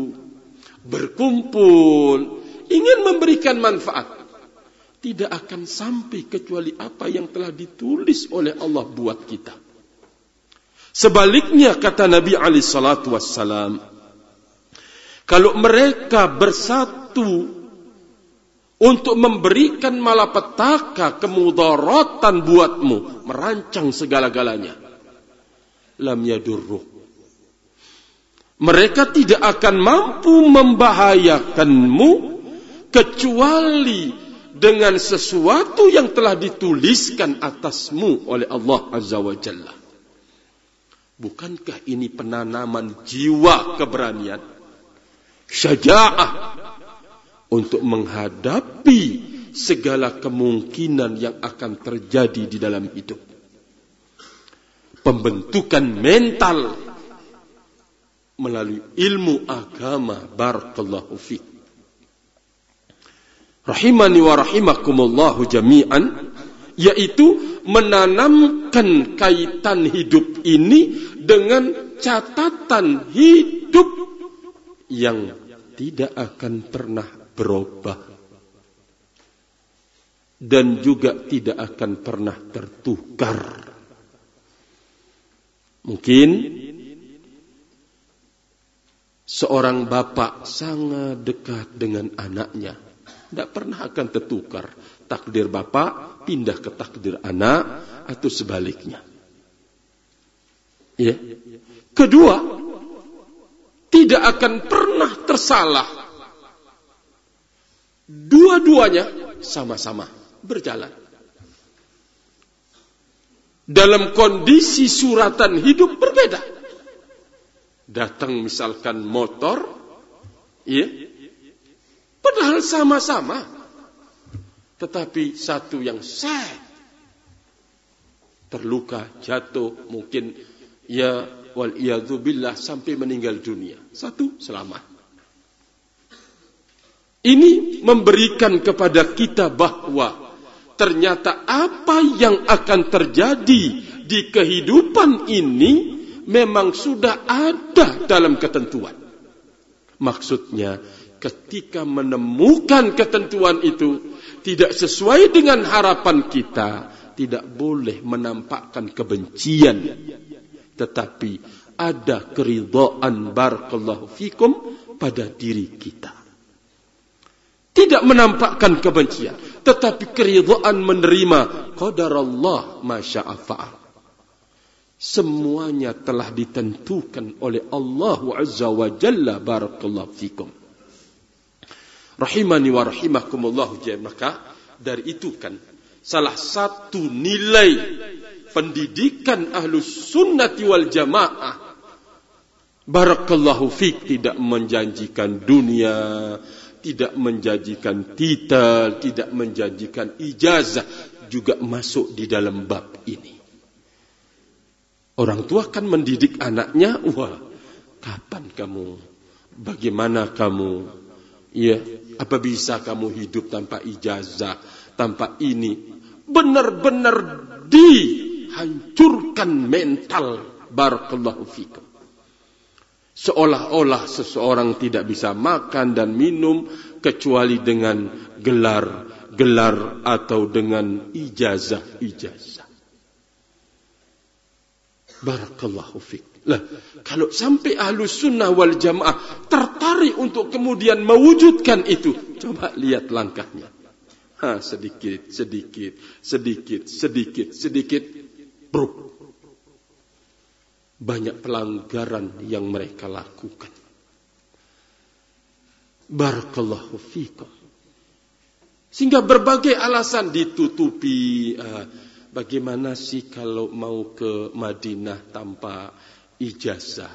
berkumpul, ingin memberikan manfaat, tidak akan sampai kecuali apa yang telah ditulis oleh Allah buat kita. Sebaliknya kata Nabi alaihi salatu wassalam, kalau mereka bersatu untuk memberikan malapetaka, kemudaratan buatmu, merancang segala-galanya, lam yadurruk, mereka tidak akan mampu membahayakanmu kecuali dengan sesuatu yang telah dituliskan atasmu oleh Allah Azza wa Jalla. Bukankah ini penanaman jiwa keberanian, syaja'ah, untuk menghadapi segala kemungkinan yang akan terjadi di dalam hidup? Pembentukan mental melalui ilmu agama, barakallahu fiik. Rahimani wa rahimakumullahu jami'an, yaitu menanamkan kaitan hidup ini dengan catatan hidup yang tidak akan pernah berubah dan juga tidak akan pernah tertukar. Mungkin seorang bapak sangat dekat dengan anaknya, Tidak pernah akan tertukar. Takdir bapak pindah ke takdir anak atau sebaliknya. Ya. Kedua, tidak akan pernah tersalah. Dua-duanya sama-sama berjalan. Dalam kondisi suratan hidup berbeda. Datang misalkan motor, ya, padahal sama-sama. Tetapi satu yang terluka, jatuh, mungkin ya wal'iyadzubillah sampai meninggal dunia. Satu selamat. Ini memberikan kepada kita bahwa ternyata apa yang akan terjadi di kehidupan ini memang sudah ada dalam ketentuan. Maksudnya, ketika menemukan ketentuan itu tidak sesuai dengan harapan kita, tidak boleh menampakkan kebencian, tetapi ada keridhaan barakallahu fikum pada diri kita. Tidak menampakkan kebencian, tetapi keridhaan menerima qadarallah ma syaa fa'al. Semuanya telah ditentukan oleh Allah Azza wa Jalla barakallahu fikum. Rahimani wa rahimakumullah. Maka dari itu kan salah satu nilai pendidikan Ahlus Sunnati wal Jamaah barakallahu fik, tidak menjanjikan dunia, tidak menjanjikan titel, tidak menjanjikan ijazah, juga masuk di dalam bab ini. Orang tua kan mendidik anaknya, wah, kapan kamu, bagaimana kamu, ya, apa bisa kamu hidup tanpa ijazah, tanpa ini. Benar-benar dihancurkan mental barakallahu fikum. Seolah-olah seseorang tidak bisa makan dan minum kecuali dengan gelar atau dengan ijazah. Barakallahu fiik. Lah, kalau sampai Ahlus Sunnah wal Jamaah tertarik untuk kemudian mewujudkan itu, coba lihat langkahnya. Sedikit, bro. Banyak pelanggaran yang mereka lakukan. Barakallahu fiikum. Sehingga berbagai alasan ditutupi. Bagaimana sih kalau mau ke Madinah tanpa ijazah?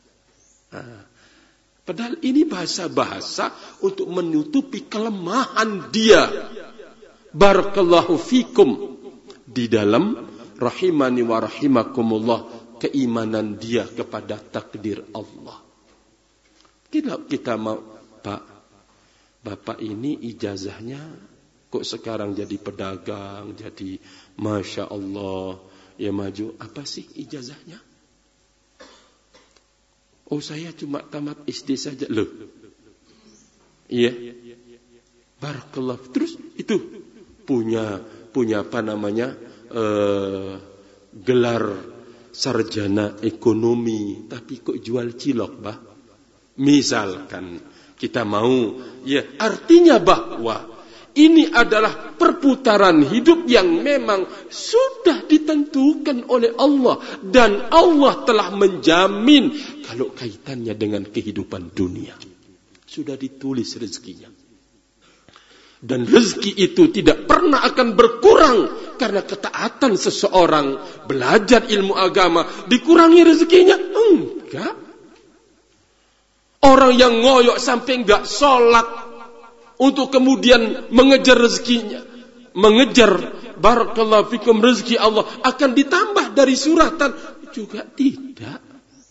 Padahal ini bahasa-bahasa untuk menutupi kelemahan dia. Barakallahu fikum. Di dalam rahimani wa rahimakumullah, keimanan dia kepada takdir Allah. Kita mau, Pak, Bapak ini ijazahnya kok sekarang jadi pedagang, jadi Masya Allah, ya maju. Apa sih ijazahnya? Oh, saya cuma tamat SD saja. Loh, iya, barakallah. Terus itu punya apa namanya, gelar sarjana ekonomi, tapi kok jual cilok, bah? Misalkan kita mau, ya, artinya bahwa ini adalah perputaran hidup yang memang sudah ditentukan oleh Allah. Dan Allah telah menjamin kalau kaitannya dengan kehidupan dunia. Sudah ditulis rezekinya. Dan rezeki itu tidak pernah akan berkurang karena ketaatan seseorang belajar ilmu agama. Dikurangi rezekinya? Enggak. Orang yang ngoyok sampai enggak sholat untuk kemudian mengejar rezekinya, mengejar barakallahu fikum rezeki Allah, akan ditambah dari suratan? Juga tidak.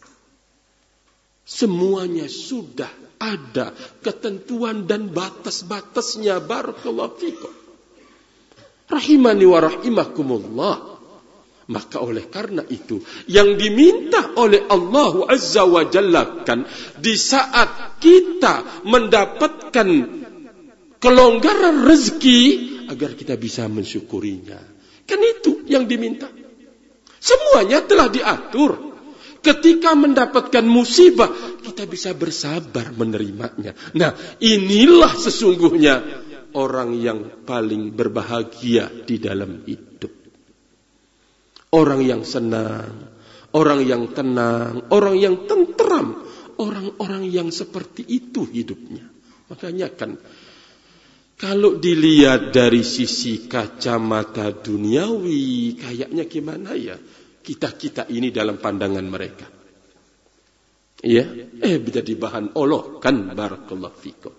Semuanya sudah ada ketentuan dan batas-batasnya. Barakallahu fikum. Rahimani wa rahimakumullah. Maka oleh karena itu, yang diminta oleh Allah Azza wa Jalla kan, di saat kita mendapatkan kelonggaran rezeki, agar kita bisa mensyukurinya. Kan itu yang diminta. Semuanya telah diatur. Ketika mendapatkan musibah, kita bisa bersabar menerimanya. Nah, inilah sesungguhnya orang yang paling berbahagia di dalam hidup. Orang yang senang, orang yang tenang, orang yang tenteram, orang-orang yang seperti itu hidupnya. Makanya kan, kalau dilihat dari sisi kacamata duniawi, kayaknya gimana ya kita ini dalam pandangan mereka. Ya, menjadi bahan olokan, barakallahu fikum.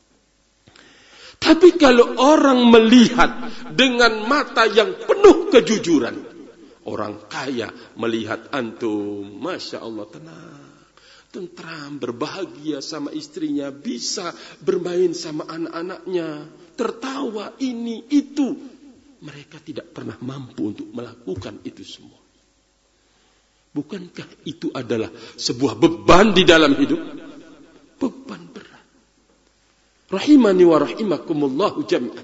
Tapi kalau orang melihat dengan mata yang penuh kejujuran, orang kaya melihat antum, Masya Allah, tenang, tentram, berbahagia sama istrinya, bisa bermain sama anak-anaknya, tertawa ini, itu. Mereka tidak pernah mampu untuk melakukan itu semua. Bukankah itu adalah sebuah beban di dalam hidup? Beban berat. Rahimani wa rahimakumullahu jami'an.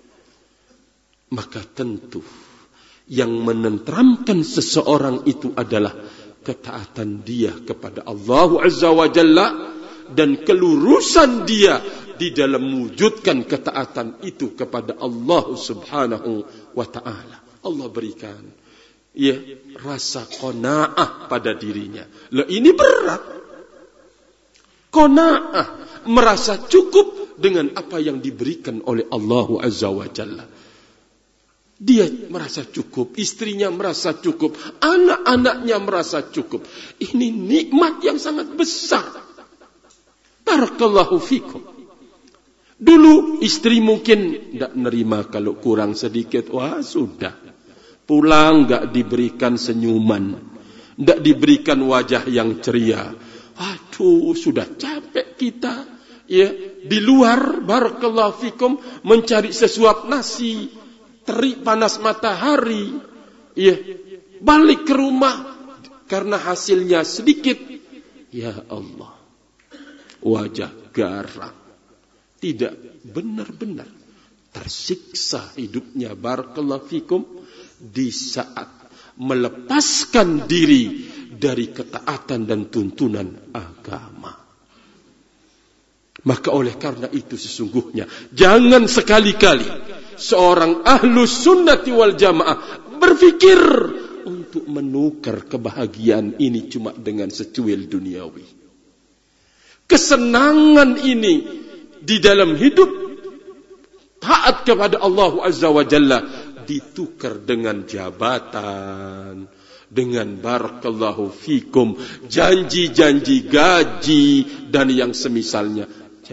Maka tentu yang menenteramkan seseorang itu adalah ketaatan dia kepada Allah Azza wa Jalla dan kelurusan dia di dalam mewujudkan ketaatan itu kepada Allah Subhanahu wa Ta'ala. Allah berikan rasa qanaah pada dirinya. Ini berat. Qanaah, merasa cukup dengan apa yang diberikan oleh Allah Azza wa Jalla. Dia merasa cukup, istrinya merasa cukup, anak-anaknya merasa cukup. Ini nikmat yang sangat besar. Barakallahu fikum. Dulu istri mungkin tidak nerima kalau kurang sedikit. Wah, sudah. Pulang enggak diberikan senyuman, enggak diberikan wajah yang ceria. Aduh, sudah capek kita, ya, di luar, barakallahu fikum, mencari sesuap nasi, terik panas matahari, ya, balik ke rumah karena hasilnya sedikit. Ya Allah, wajah garang, tidak benar-benar tersiksa hidupnya, barakallahu fikum, di saat melepaskan diri dari ketaatan dan tuntunan agama. Maka oleh karena itu sesungguhnya jangan sekali-kali seorang ahlus sunnati wal jamaah berpikir untuk menukar kebahagiaan ini cuma dengan secuil duniawi. Kesenangan ini di dalam hidup taat kepada Allah Azza wa Jalla ditukar dengan jabatan, dengan barakallahu fikum, janji-janji gaji dan yang semisalnya.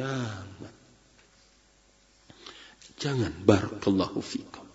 Jangan barakallahu fikum.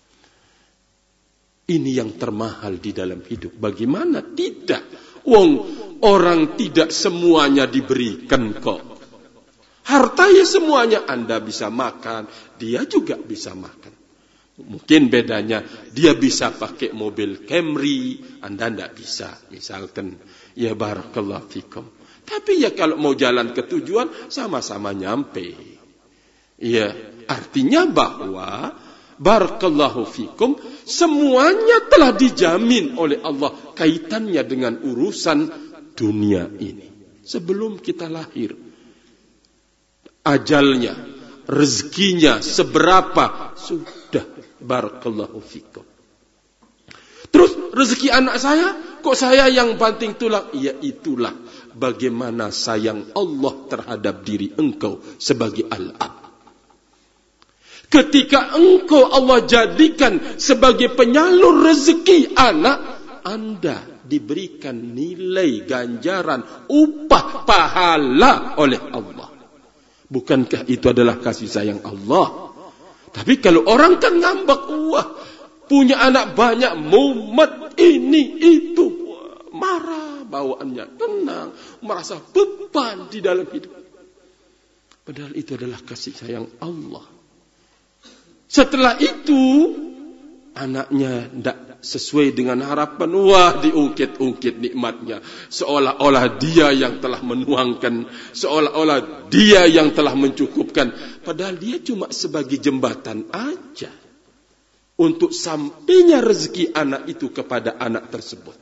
Ini yang termahal di dalam hidup. Bagaimana tidak? Wong orang tidak semuanya diberikan kok. Harta ya semuanya, Anda bisa makan, dia juga bisa makan. Mungkin bedanya dia bisa pakai mobil Camry, Anda tidak bisa, misalkan. Ya barakallahu fikum. Tapi ya kalau mau jalan ke tujuan sama-sama nyampe. Ya, artinya bahwa barakallahu fikum semuanya telah dijamin oleh Allah kaitannya dengan urusan dunia ini. Sebelum kita lahir, ajalnya, rezekinya seberapa sudah. Barakallahu fikum. Terus rezeki anak saya, kok saya yang banting tulang? Ya itulah bagaimana sayang Allah terhadap diri engkau sebagai al-ab. Ketika engkau Allah jadikan sebagai penyalur rezeki anak, Anda diberikan nilai ganjaran, upah, pahala oleh Allah. Bukankah itu adalah kasih sayang Allah? Tapi kalau orang kan ngambek, wah, punya anak banyak, mumet, ini, itu, wah, marah, bawaannya tenang, merasa beban di dalam hidup. Padahal itu adalah kasih sayang Allah. Setelah itu, anaknya tidak sesuai dengan harapan, wah, diungkit-ungkit nikmatnya. Seolah-olah dia yang telah menuangkan, seolah-olah dia yang telah mencukupkan. Padahal dia cuma sebagai jembatan aja untuk sampainya rezeki anak itu kepada anak tersebut.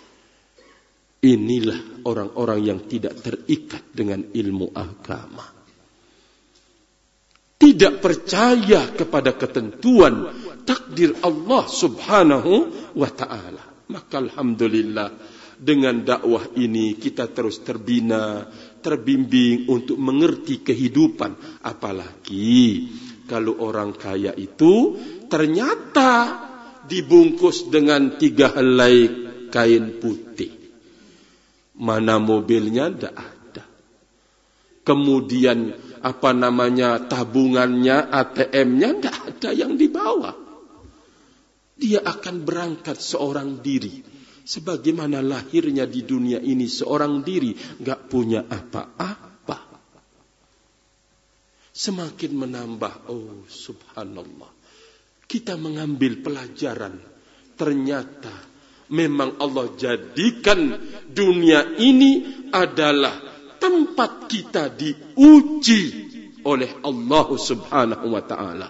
Inilah orang-orang yang tidak terikat dengan ilmu agama. tidak percaya kepada ketentuan takdir Allah Subhanahu wa ta'ala. Maka alhamdulillah, dengan dakwah ini kita terus terbina, terbimbing untuk mengerti kehidupan. Apalagi kalau orang kaya itu ternyata dibungkus dengan 3 helai kain putih. Mana mobilnya tidak ada. Kemudian tabungannya, ATM-nya tidak ada yang dibawa. Dia akan berangkat seorang diri. Sebagaimana lahirnya di dunia ini seorang diri, enggak punya apa-apa. Semakin menambah, oh subhanallah, kita mengambil pelajaran. Ternyata memang Allah jadikan dunia ini adalah tempat kita diuji oleh Allah Subhanahu wa ta'ala.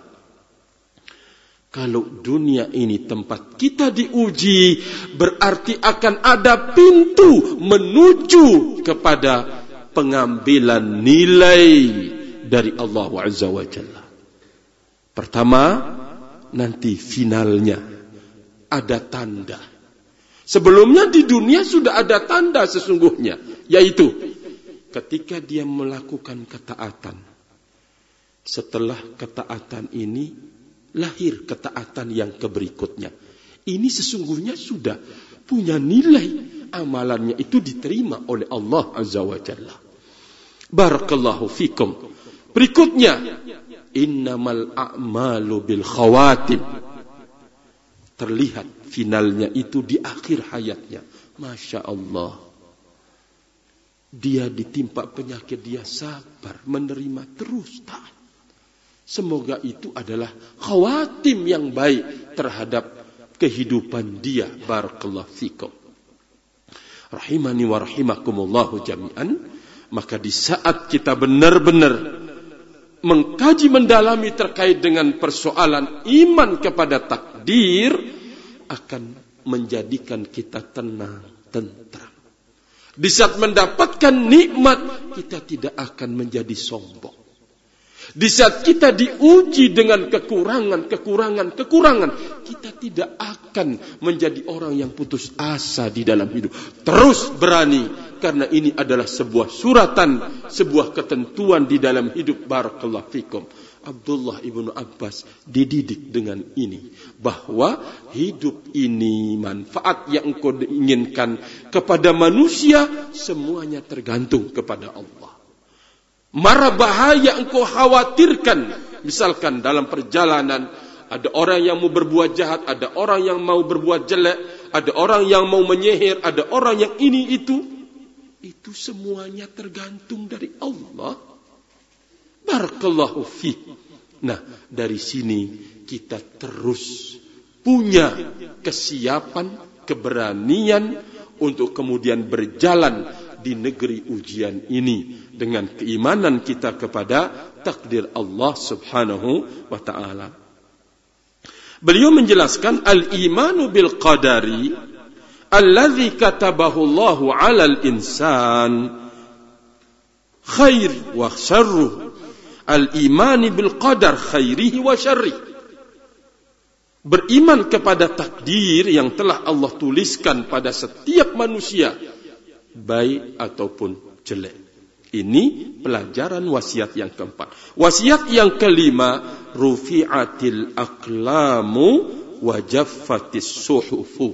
Kalau dunia ini tempat kita diuji, berarti akan ada pintu menuju kepada pengambilan nilai dari Allah Azza wa Jalla. Pertama, nanti finalnya ada tanda. Sebelumnya di dunia sudah ada tanda sesungguhnya, yaitu ketika dia melakukan ketaatan. Setelah ketaatan ini lahir ketaatan yang keberikutnya. Ini sesungguhnya sudah punya nilai, amalannya itu diterima oleh Allah Azza wa Jalla. Barakallahu fikum. Berikutnya, innamal a'malu bil khawatim. Terlihat finalnya itu di akhir hayatnya. Masya Allah. Dia ditimpa penyakit, dia sabar, menerima terus taat. Semoga itu adalah khawatim yang baik terhadap kehidupan dia. Barakallahu fikum. Rahimani wa rahimakumullahu jami'an. Maka di saat kita benar-benar mengkaji mendalami terkait dengan persoalan iman kepada takdir, akan menjadikan kita tenang, tentram. Di saat mendapatkan nikmat, kita tidak akan menjadi sombong. Di saat kita diuji dengan kekurangan, kita tidak akan menjadi orang yang putus asa di dalam hidup. Terus berani, karena ini adalah sebuah suratan, sebuah ketentuan di dalam hidup. Barakallahu fikum. Abdullah ibnu Abbas dididik dengan ini, bahwa hidup ini manfaat yang engkau inginkan kepada manusia semuanya tergantung kepada Allah. Mara bahaya engkau khawatirkan, misalkan dalam perjalanan ada orang yang mau berbuat jahat, ada orang yang mau berbuat jelek, ada orang yang mau menyihir, ada orang yang ini itu semuanya tergantung dari Allah. Barakallahu fiik. Nah, dari sini kita terus punya kesiapan, keberanian untuk kemudian berjalan di negeri ujian ini dengan keimanan kita kepada takdir Allah Subhanahu wa ta'ala. Beliau menjelaskan al-imanu bil qadari alladhi katabahu Allahu 'alal insan khair wa syarruh. Al-imani bil qadar khairihi wa syarrihi. Beriman kepada takdir yang telah Allah tuliskan pada setiap manusia, baik ataupun jelek. Ini pelajaran wasiat yang keempat. Wasiat yang kelima, rufi'atil aqlamu wa jaffatis suhufu.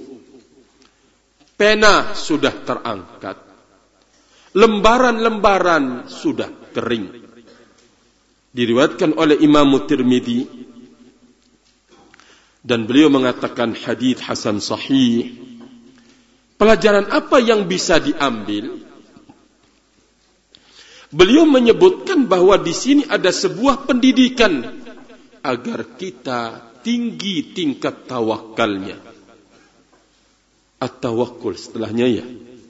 Pena sudah terangkat, lembaran-lembaran sudah kering. Diriwayatkan oleh Imam Tirmidzi, dan beliau mengatakan hadits hasan sahih. Pelajaran apa yang bisa diambil? Beliau menyebutkan bahwa di sini ada sebuah pendidikan agar kita tinggi tingkat tawakalnya. At-tawakkul setelahnya ya.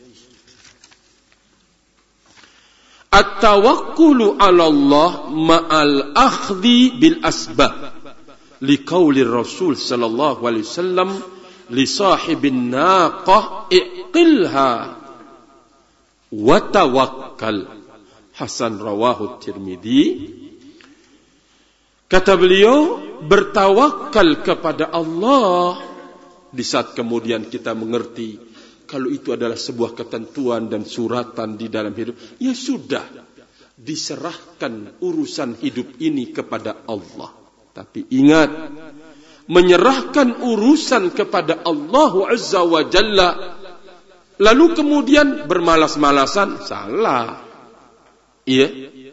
At-tawakkulu 'ala Allah ma'al akhdhi bil asbab. Liqauli Rasul sallallahu alaihi wasallam li sahibin naqah iqilha wa tawakkal. Hasan rawahu Tirmidzi. Kata beliau, bertawakal kepada Allah. Di saat kemudian kita mengerti kalau itu adalah sebuah ketentuan dan suratan di dalam hidup, ya sudah, diserahkan urusan hidup ini kepada Allah. Tapi ingat, menyerahkan urusan kepada Allah Azza wa Jalla lalu kemudian bermalas-malasan, salah. Iya.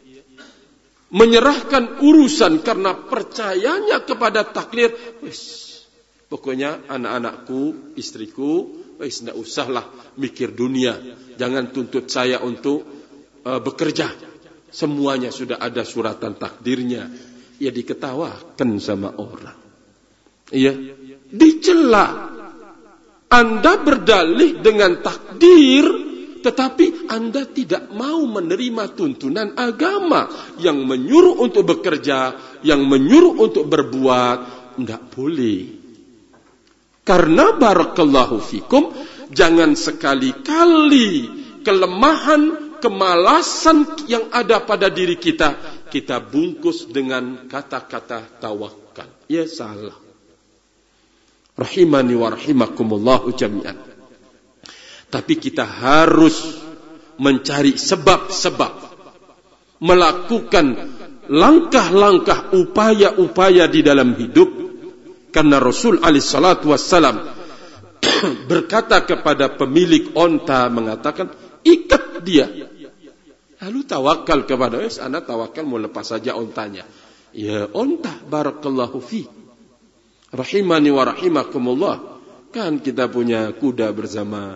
Menyerahkan urusan karena percayanya kepada takdir, pokoknya anak-anakku, istriku, tidak usahlah mikir dunia, jangan tuntut saya untuk bekerja, semuanya sudah ada suratan takdirnya. Ya diketawakan sama orang, iya, dicela. Anda berdalih dengan takdir, tetapi Anda tidak mau menerima tuntunan agama yang menyuruh untuk bekerja, yang menyuruh untuk berbuat. Tidak boleh. Karena barakallahu fikum, jangan sekali-kali kelemahan, kemalasan yang ada pada diri kita bungkus dengan kata-kata tawakal. Ya salah. Rahimani wa rahimakumullahu jami'an. Tapi kita harus mencari sebab-sebab, melakukan langkah-langkah, upaya-upaya di dalam hidup. Karena Rasul alaihi salatu wassalam berkata kepada pemilik onta, mengatakan, ikat dia. Lalu tawakal kepada anak, tawakal mau lepas saja ontanya. Ya onta, barakallahu fi. Rahimani wa rahimakumullah. Kan kita punya kuda bersama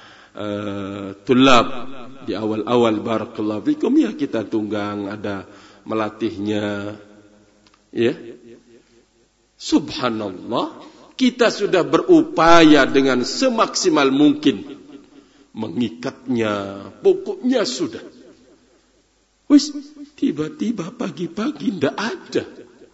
tulab di awal-awal, barakallahu fikum, ya kita tunggang, ada melatihnya, ya. Subhanallah, kita sudah berupaya dengan semaksimal mungkin mengikatnya, pokoknya sudah. Wis, tiba-tiba pagi-pagi ndak ada.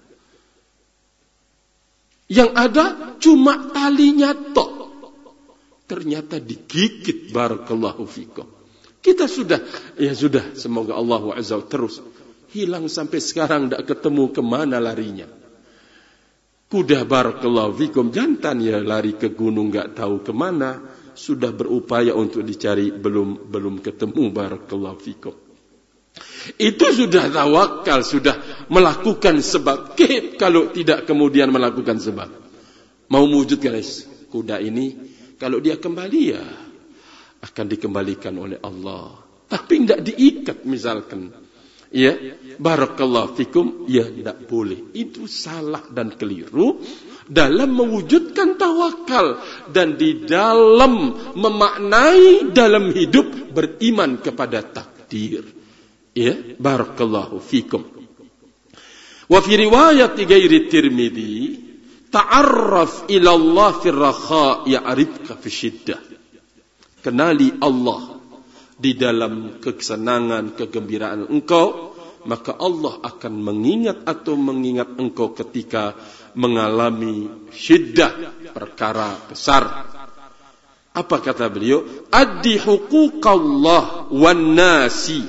Yang ada cuma talinya tok. Ternyata digigit, barakallahu fikum. Kita sudah, ya sudah, semoga Allah Azza wa terus. Hilang sampai sekarang tidak ketemu kemana larinya. Kuda, barakallahu fikum, jantan ya lari ke gunung nggak tahu kemana. Sudah berupaya untuk dicari, belum ketemu, barakallahu fikum. Itu sudah tawakal, sudah melakukan sebab. Kalau tidak kemudian melakukan sebab, mau wujudkan kuda ini, kalau dia kembali ya akan dikembalikan oleh Allah. Tapi tidak diikat misalkan. Ya, barakallahu fikum, ya tidak boleh. Itu salah dan keliru dalam mewujudkan tawakal dan di dalam memaknai dalam hidup beriman kepada takdir. Ya, barakallahu fikum. Wa fi riwayat ghairi Tirmidzi, ta'arraf ila Allah fi rakha ya'rifka fi syiddah. Kenali Allah di dalam kesenangan, kegembiraan engkau, maka Allah akan mengingat engkau ketika mengalami syiddah, perkara besar. Apa kata beliau? Addi huquqallah wan nasi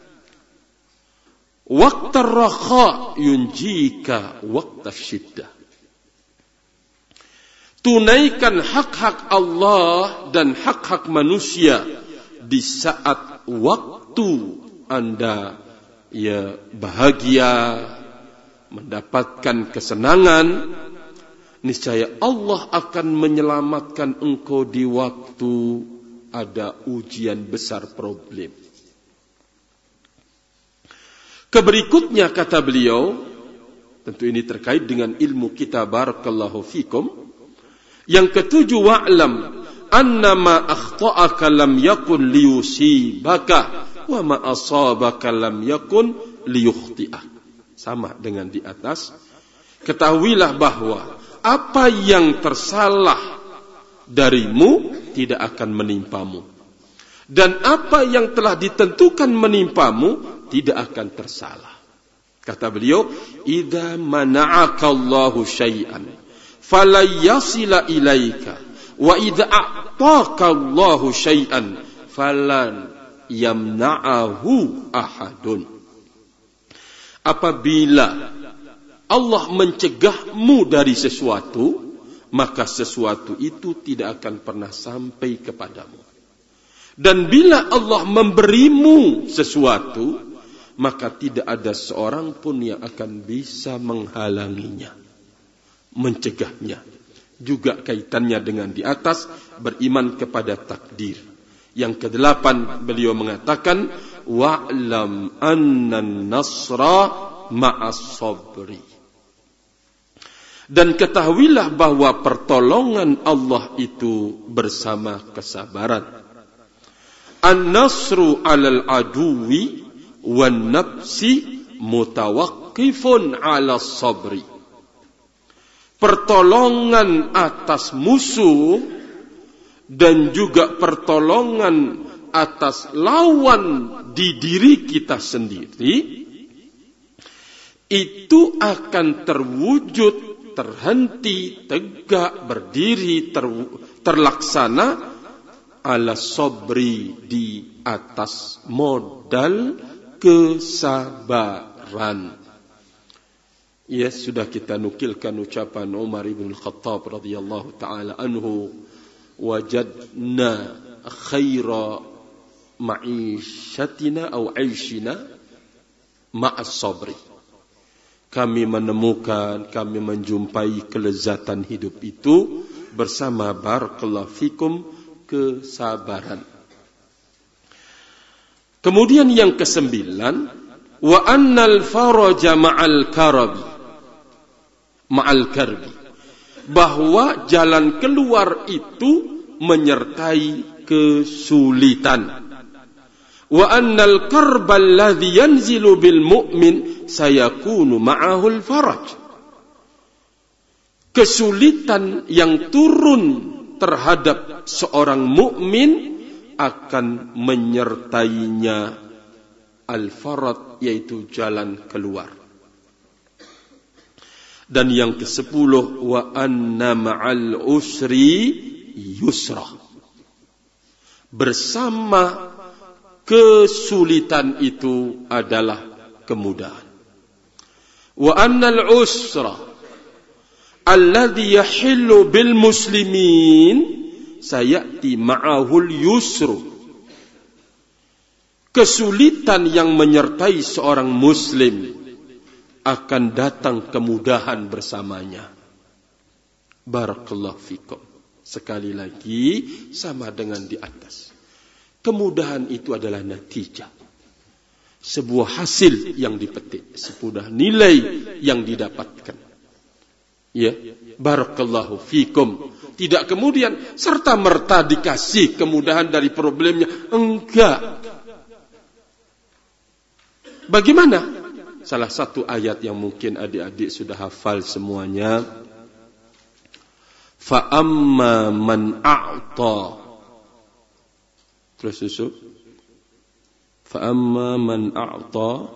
waqta rakha yunjika waqta syiddah. Tunaikan hak-hak Allah dan hak-hak manusia di saat waktu Anda ya bahagia, mendapatkan kesenangan, niscaya Allah akan menyelamatkan engkau di waktu ada ujian besar, problem. Keberikutnya kata beliau, tentu ini terkait dengan ilmu kita, barakallahu fikum. Yang ketujuh, wa'lam annama akhta'aka lam yakun liyusibaka wa ma asabaka lam yakun liyukhti'ah. Sama dengan di atas. Ketahuilah bahwa apa yang tersalah darimu tidak akan menimpamu, dan apa yang telah ditentukan menimpamu tidak akan tersalah. Kata beliau, idza mana'aka Allahu syai'an fala yasila ilaika wa idza a'taka Allahu syai'an falan yamna'ahu ahadun. Apabila Allah mencegahmu dari sesuatu, maka sesuatu itu tidak akan pernah sampai kepadamu. Dan bila Allah memberimu sesuatu, maka tidak ada seorang pun yang akan bisa menghalanginya, mencegahnya. Juga kaitannya dengan di atas, beriman kepada takdir. Yang kedelapan, beliau mengatakan, wa'lam annan nasra ma'as sabri. Dan ketahuilah bahwa pertolongan Allah itu bersama kesabaran. An-nasru 'alal aduwi wan nafsi mutawaqqifun 'ala sabri. Pertolongan atas musuh dan juga pertolongan atas lawan di diri kita sendiri itu akan terwujud, terhenti, tegak, berdiri, terlaksana ala sabri, di atas modal kesabaran. Ya, sudah kita nukilkan ucapan Umar ibn Khattab radhiyallahu ta'ala anhu, wajadna khaira ma'ishatina au aishina ma'as sabri. Kami menemukan, kami menjumpai kelezatan hidup itu bersama barakallahu fikum kesabaran. Kemudian yang kesembilan, wa annal faraja ma'al karbi, bahwa jalan keluar itu menyertai kesulitan. Wa annal karbal ladzi yanzilu bil mu'min sayakunu ma'ahul faraj. Kesulitan yang turun terhadap seorang mukmin akan menyertainya al-farad, yaitu jalan keluar. Dan yang ke-10, wa anna ma'al usri yusra. Bersama kesulitan itu adalah kemudahan. Wa annal usra alladhi yahillu bil muslimin sayati ma'ahul yusru. Kesulitan yang menyertai seorang muslim akan datang kemudahan bersamanya. Barakallahu fikum. Sekali lagi, sama dengan di atas. Kemudahan itu adalah natijah, sebuah hasil yang dipetik, sebuah nilai yang didapatkan. Ya, barakallahu fikum. Tidak kemudian serta merta dikasih kemudahan dari problemnya, enggak. Bagaimana? Salah satu ayat yang mungkin adik-adik sudah hafal semuanya. Fa amma man a'ta. Terus susu. Fa amma man a'ta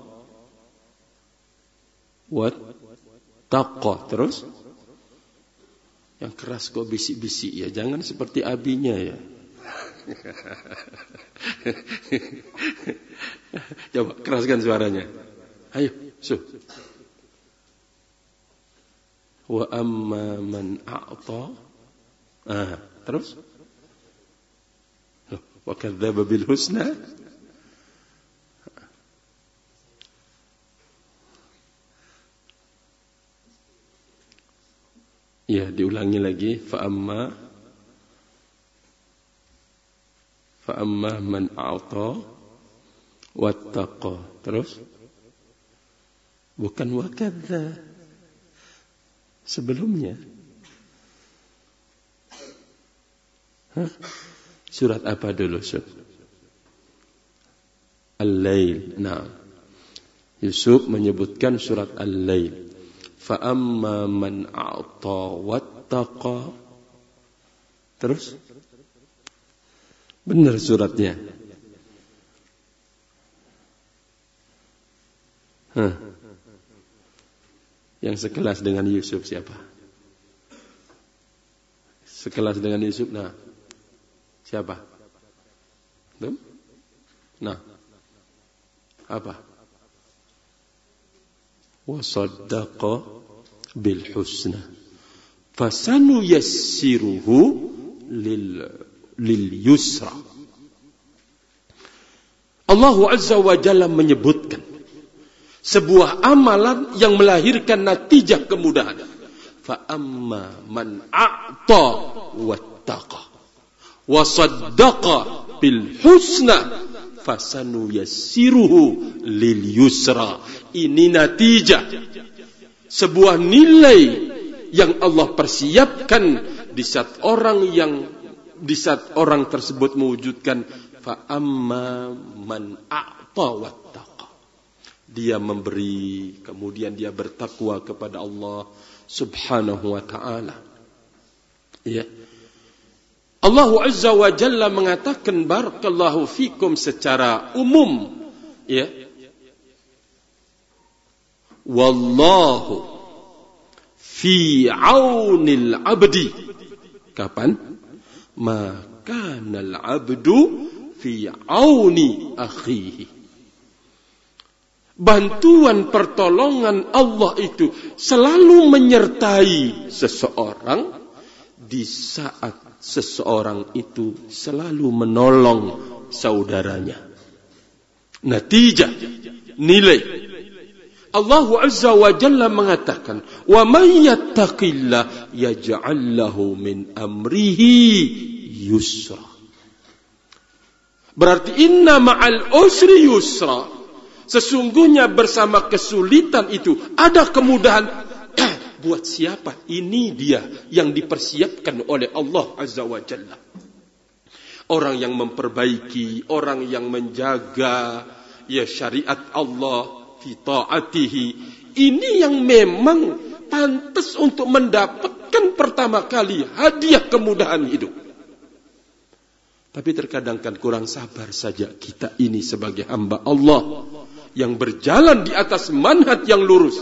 wattaqa. Terus. Yang keras kok bisik-bisik ya. Jangan seperti abinya ya. Coba keraskan suaranya. Ayo, wa amma man a'ta. Terus? Wa kadzdzaba bil husna. Ya, diulangi lagi. Fa amma man a'ta wattaqa. Terus? Bukan wakadza. Sebelumnya. Surat apa dulu? Al-Lail. Nah. Yusuf menyebutkan surat Al-Lail. Fa amma man a'ta wattaqa. Terus? Benar suratnya. Yang sekelas dengan Yusuf siapa? Sekelas dengan Yusuf, nah. Siapa? Tuh? Nah. Apa? wa saddaqa bil husna fasanuyassiruhu lil yusra. Allah Azza wa Jalla menyebutkan sebuah amalan yang melahirkan natijah kemudahan. Fa amma man a'ta wattaqa wa saddaqa bil husna fasanuyassiruhu lil yusra. Ini natijah, sebuah nilai yang Allah persiapkan di saat orang tersebut mewujudkan fa amma man a'ta wattaqa. Dia memberi, kemudian dia bertakwa kepada Allah Subhanahu wa ta'ala. Ya. Allah Azza wa Jalla mengatakan barakallahu fikum secara umum, ya. Wallahu fi aunil abdi. Kapan? Ma kana al abdu fi auni akhihi. Bantuan pertolongan Allah itu selalu menyertai seseorang di saat seseorang itu selalu menolong saudaranya. Natijah, nilai. Allah Azza wa Jalla mengatakan, "Wa may yattaqillah yaj'al lahu min amrihi yusra." Berarti inna ma'al usri yusra. Sesungguhnya bersama kesulitan itu ada kemudahan. Buat siapa? Ini dia yang dipersiapkan oleh Allah Azza wa Jalla. Orang yang memperbaiki, orang yang menjaga ya syariat Allah fi ta'atihi. Ini yang memang pantas untuk mendapatkan pertama kali hadiah kemudahan hidup. Tapi terkadang kan kurang sabar saja kita ini sebagai hamba Allah yang berjalan di atas manhaj yang lurus,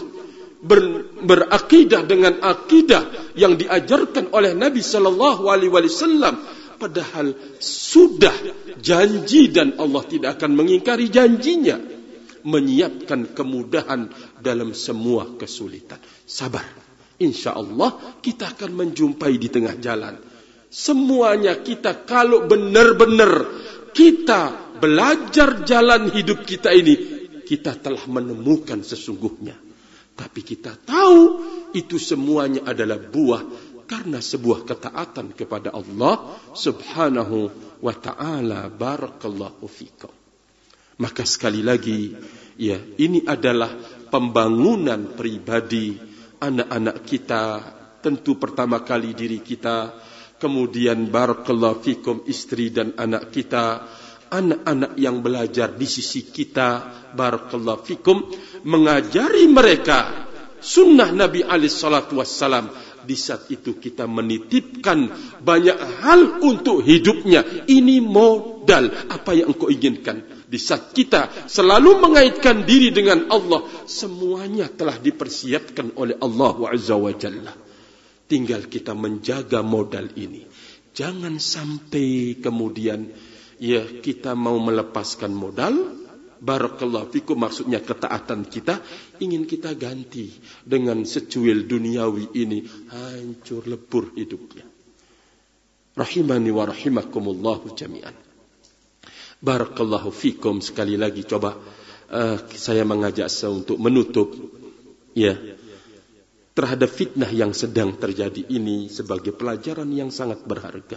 berakidah dengan akidah yang diajarkan oleh Nabi sallallahu alaihi wasallam, padahal sudah janji dan Allah tidak akan mengingkari janjinya, menyiapkan kemudahan dalam semua kesulitan. Sabar, insyaallah kita akan menjumpai di tengah jalan. Semuanya kita kalau benar-benar kita belajar jalan hidup kita ini, kita telah menemukan sesungguhnya. Tapi kita tahu itu semuanya adalah buah karena sebuah ketaatan kepada Allah Subhanahu wa ta'ala. Barakallahu fikum. Maka sekali lagi, ya, ini adalah pembangunan pribadi anak-anak kita. Tentu pertama kali diri kita, kemudian barakallahu fikum istri dan anak kita, anak-anak yang belajar di sisi kita, barakallahu fikum, mengajari mereka sunnah Nabi alaihi salatu wassalam. Di saat itu kita menitipkan banyak hal untuk hidupnya. Ini modal apa yang engkau inginkan. Di saat kita selalu mengaitkan diri dengan Allah, semuanya telah dipersiapkan oleh Allah Azza wa Jalla. Tinggal kita menjaga modal ini. Jangan sampai kemudian ya kita mau melepaskan modal, barakallahu fikum, maksudnya ketaatan kita ingin kita ganti dengan secuil duniawi ini, hancur lebur hidupnya. Rahimani wa rahimakumullahu jami'an. Barakallahu fikum. Sekali lagi coba saya mengajak saya untuk menutup ya terhadap fitnah yang sedang terjadi ini sebagai pelajaran yang sangat berharga.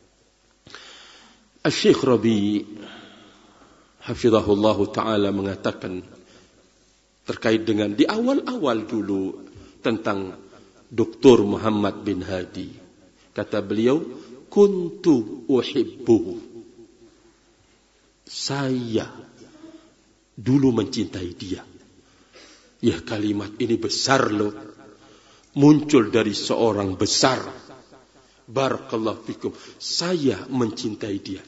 Asy-Syaikh Rabi hafizahullah ta'ala mengatakan terkait dengan di awal-awal dulu tentang Dr. Muhammad bin Hadi. Kata beliau, kuntu uhibbuhu. Saya dulu mencintai dia. Ya, kalimat ini besar loh. Muncul dari seorang besar. Barakallahu fikum. Saya mencintai dia.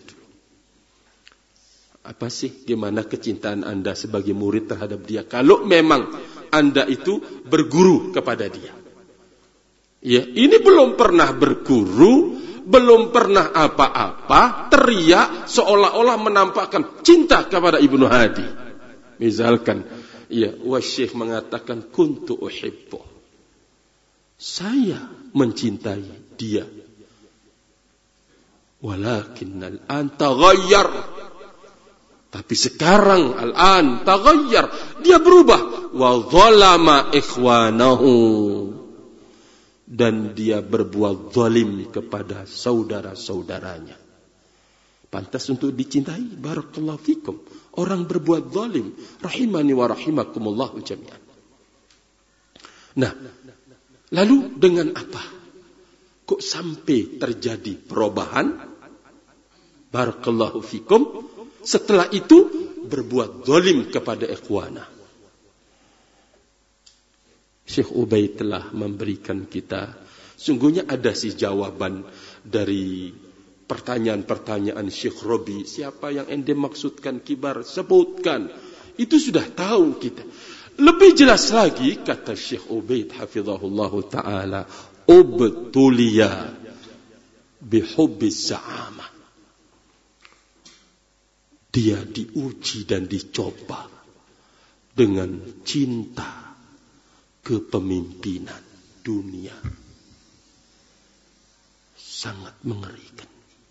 Apa sih, gimana kecintaan Anda sebagai murid terhadap dia? Kalau memang Anda itu berguru kepada dia. Ya, ini belum pernah berguru, belum pernah apa-apa, teriak seolah-olah menampakkan cinta kepada Ibnu Hadi. Misalkan, Ya, Syekh mengatakan kuntu uhibbu. Saya mencintai dia. Walakin al-an taghayyar. Tapi sekarang al-an taghayyar, dia berubah. Wa zalama ikhwanahu. Dan dia berbuat zalim kepada saudara-saudaranya. Pantas untuk dicintai. Barakallahu fikum. Orang berbuat zalim. Rahimani wa rahimakumullahu jami'an. Nah, lalu dengan apa? Kok sampai terjadi perubahan? Barakallahu fikum. Setelah itu berbuat zalim kepada ikhwana. Syekh Ubaid telah memberikan kita, sungguhnya ada sih jawaban dari pertanyaan-pertanyaan Syekh Robi. Siapa yang ente maksudkan kibar? Sebutkan. Itu sudah tahu kita. Lebih jelas lagi kata Syekh Ubaid hafizahullahu ta'ala, ubtuliya bihubbiz za'amah. Dia diuji dan dicoba dengan cinta kepemimpinan dunia. Sangat mengerikan.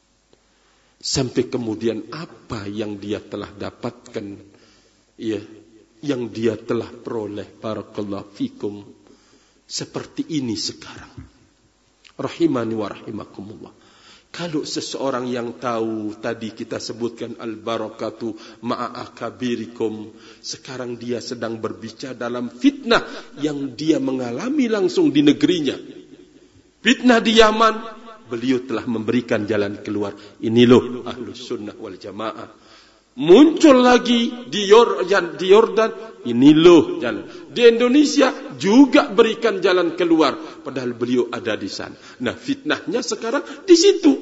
Sampai kemudian apa yang dia telah dapatkan, ya, yang dia telah peroleh, barakallahu fikum, seperti ini sekarang. Rahimani wa rahimakumullah. Kalau seseorang yang tahu, tadi kita sebutkan al-barakatu ma'a akabirikum, sekarang dia sedang berbicara dalam fitnah yang dia mengalami langsung di negerinya. Fitnah di Yaman, beliau telah memberikan jalan keluar. Ini loh Ahlus Sunnah wal Jamaah. Muncul lagi di Yordan, ini loh jalan. Di Indonesia juga berikan jalan keluar, padahal beliau ada di sana. Nah, fitnahnya sekarang di situ.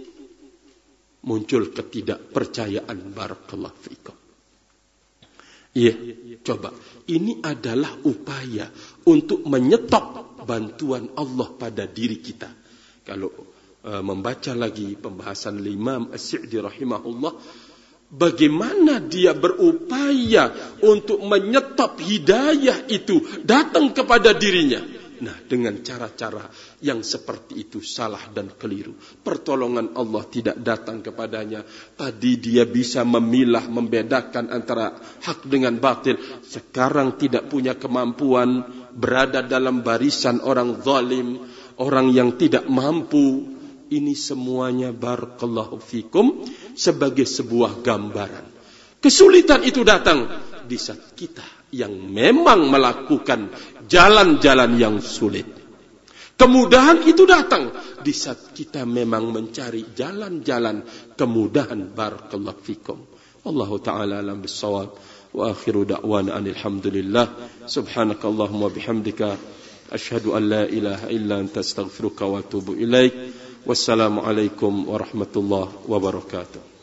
Muncul ketidakpercayaan, barakallahu fikum. Iya, coba. Ini adalah upaya untuk menyetop bantuan Allah pada diri kita. Kalau membaca lagi pembahasan Imam As-Sa'di rahimahullah, bagaimana dia berupaya untuk menyetop hidayah itu datang kepada dirinya. Nah, dengan cara-cara yang seperti itu salah dan keliru. Pertolongan Allah tidak datang kepadanya. Tadi dia bisa memilah, membedakan antara hak dengan batil. Sekarang tidak punya kemampuan, berada dalam barisan orang zalim, orang yang tidak mampu. Ini semuanya barakallahu fikum sebagai sebuah gambaran. Kesulitan itu datang di saat kita yang memang melakukan jalan-jalan yang sulit. Kemudahan itu datang di saat kita memang mencari jalan-jalan kemudahan, barakallahu fikum. Wallahu ta'ala alam bissawab. Wa akhiru da'wana alhamdulillah. Subhanakallahumma bihamdika asyhadu an la ilaha illa anta astaghfiruka wa atubu ilaik. Wassalamualaikum warahmatullahi wabarakatuh.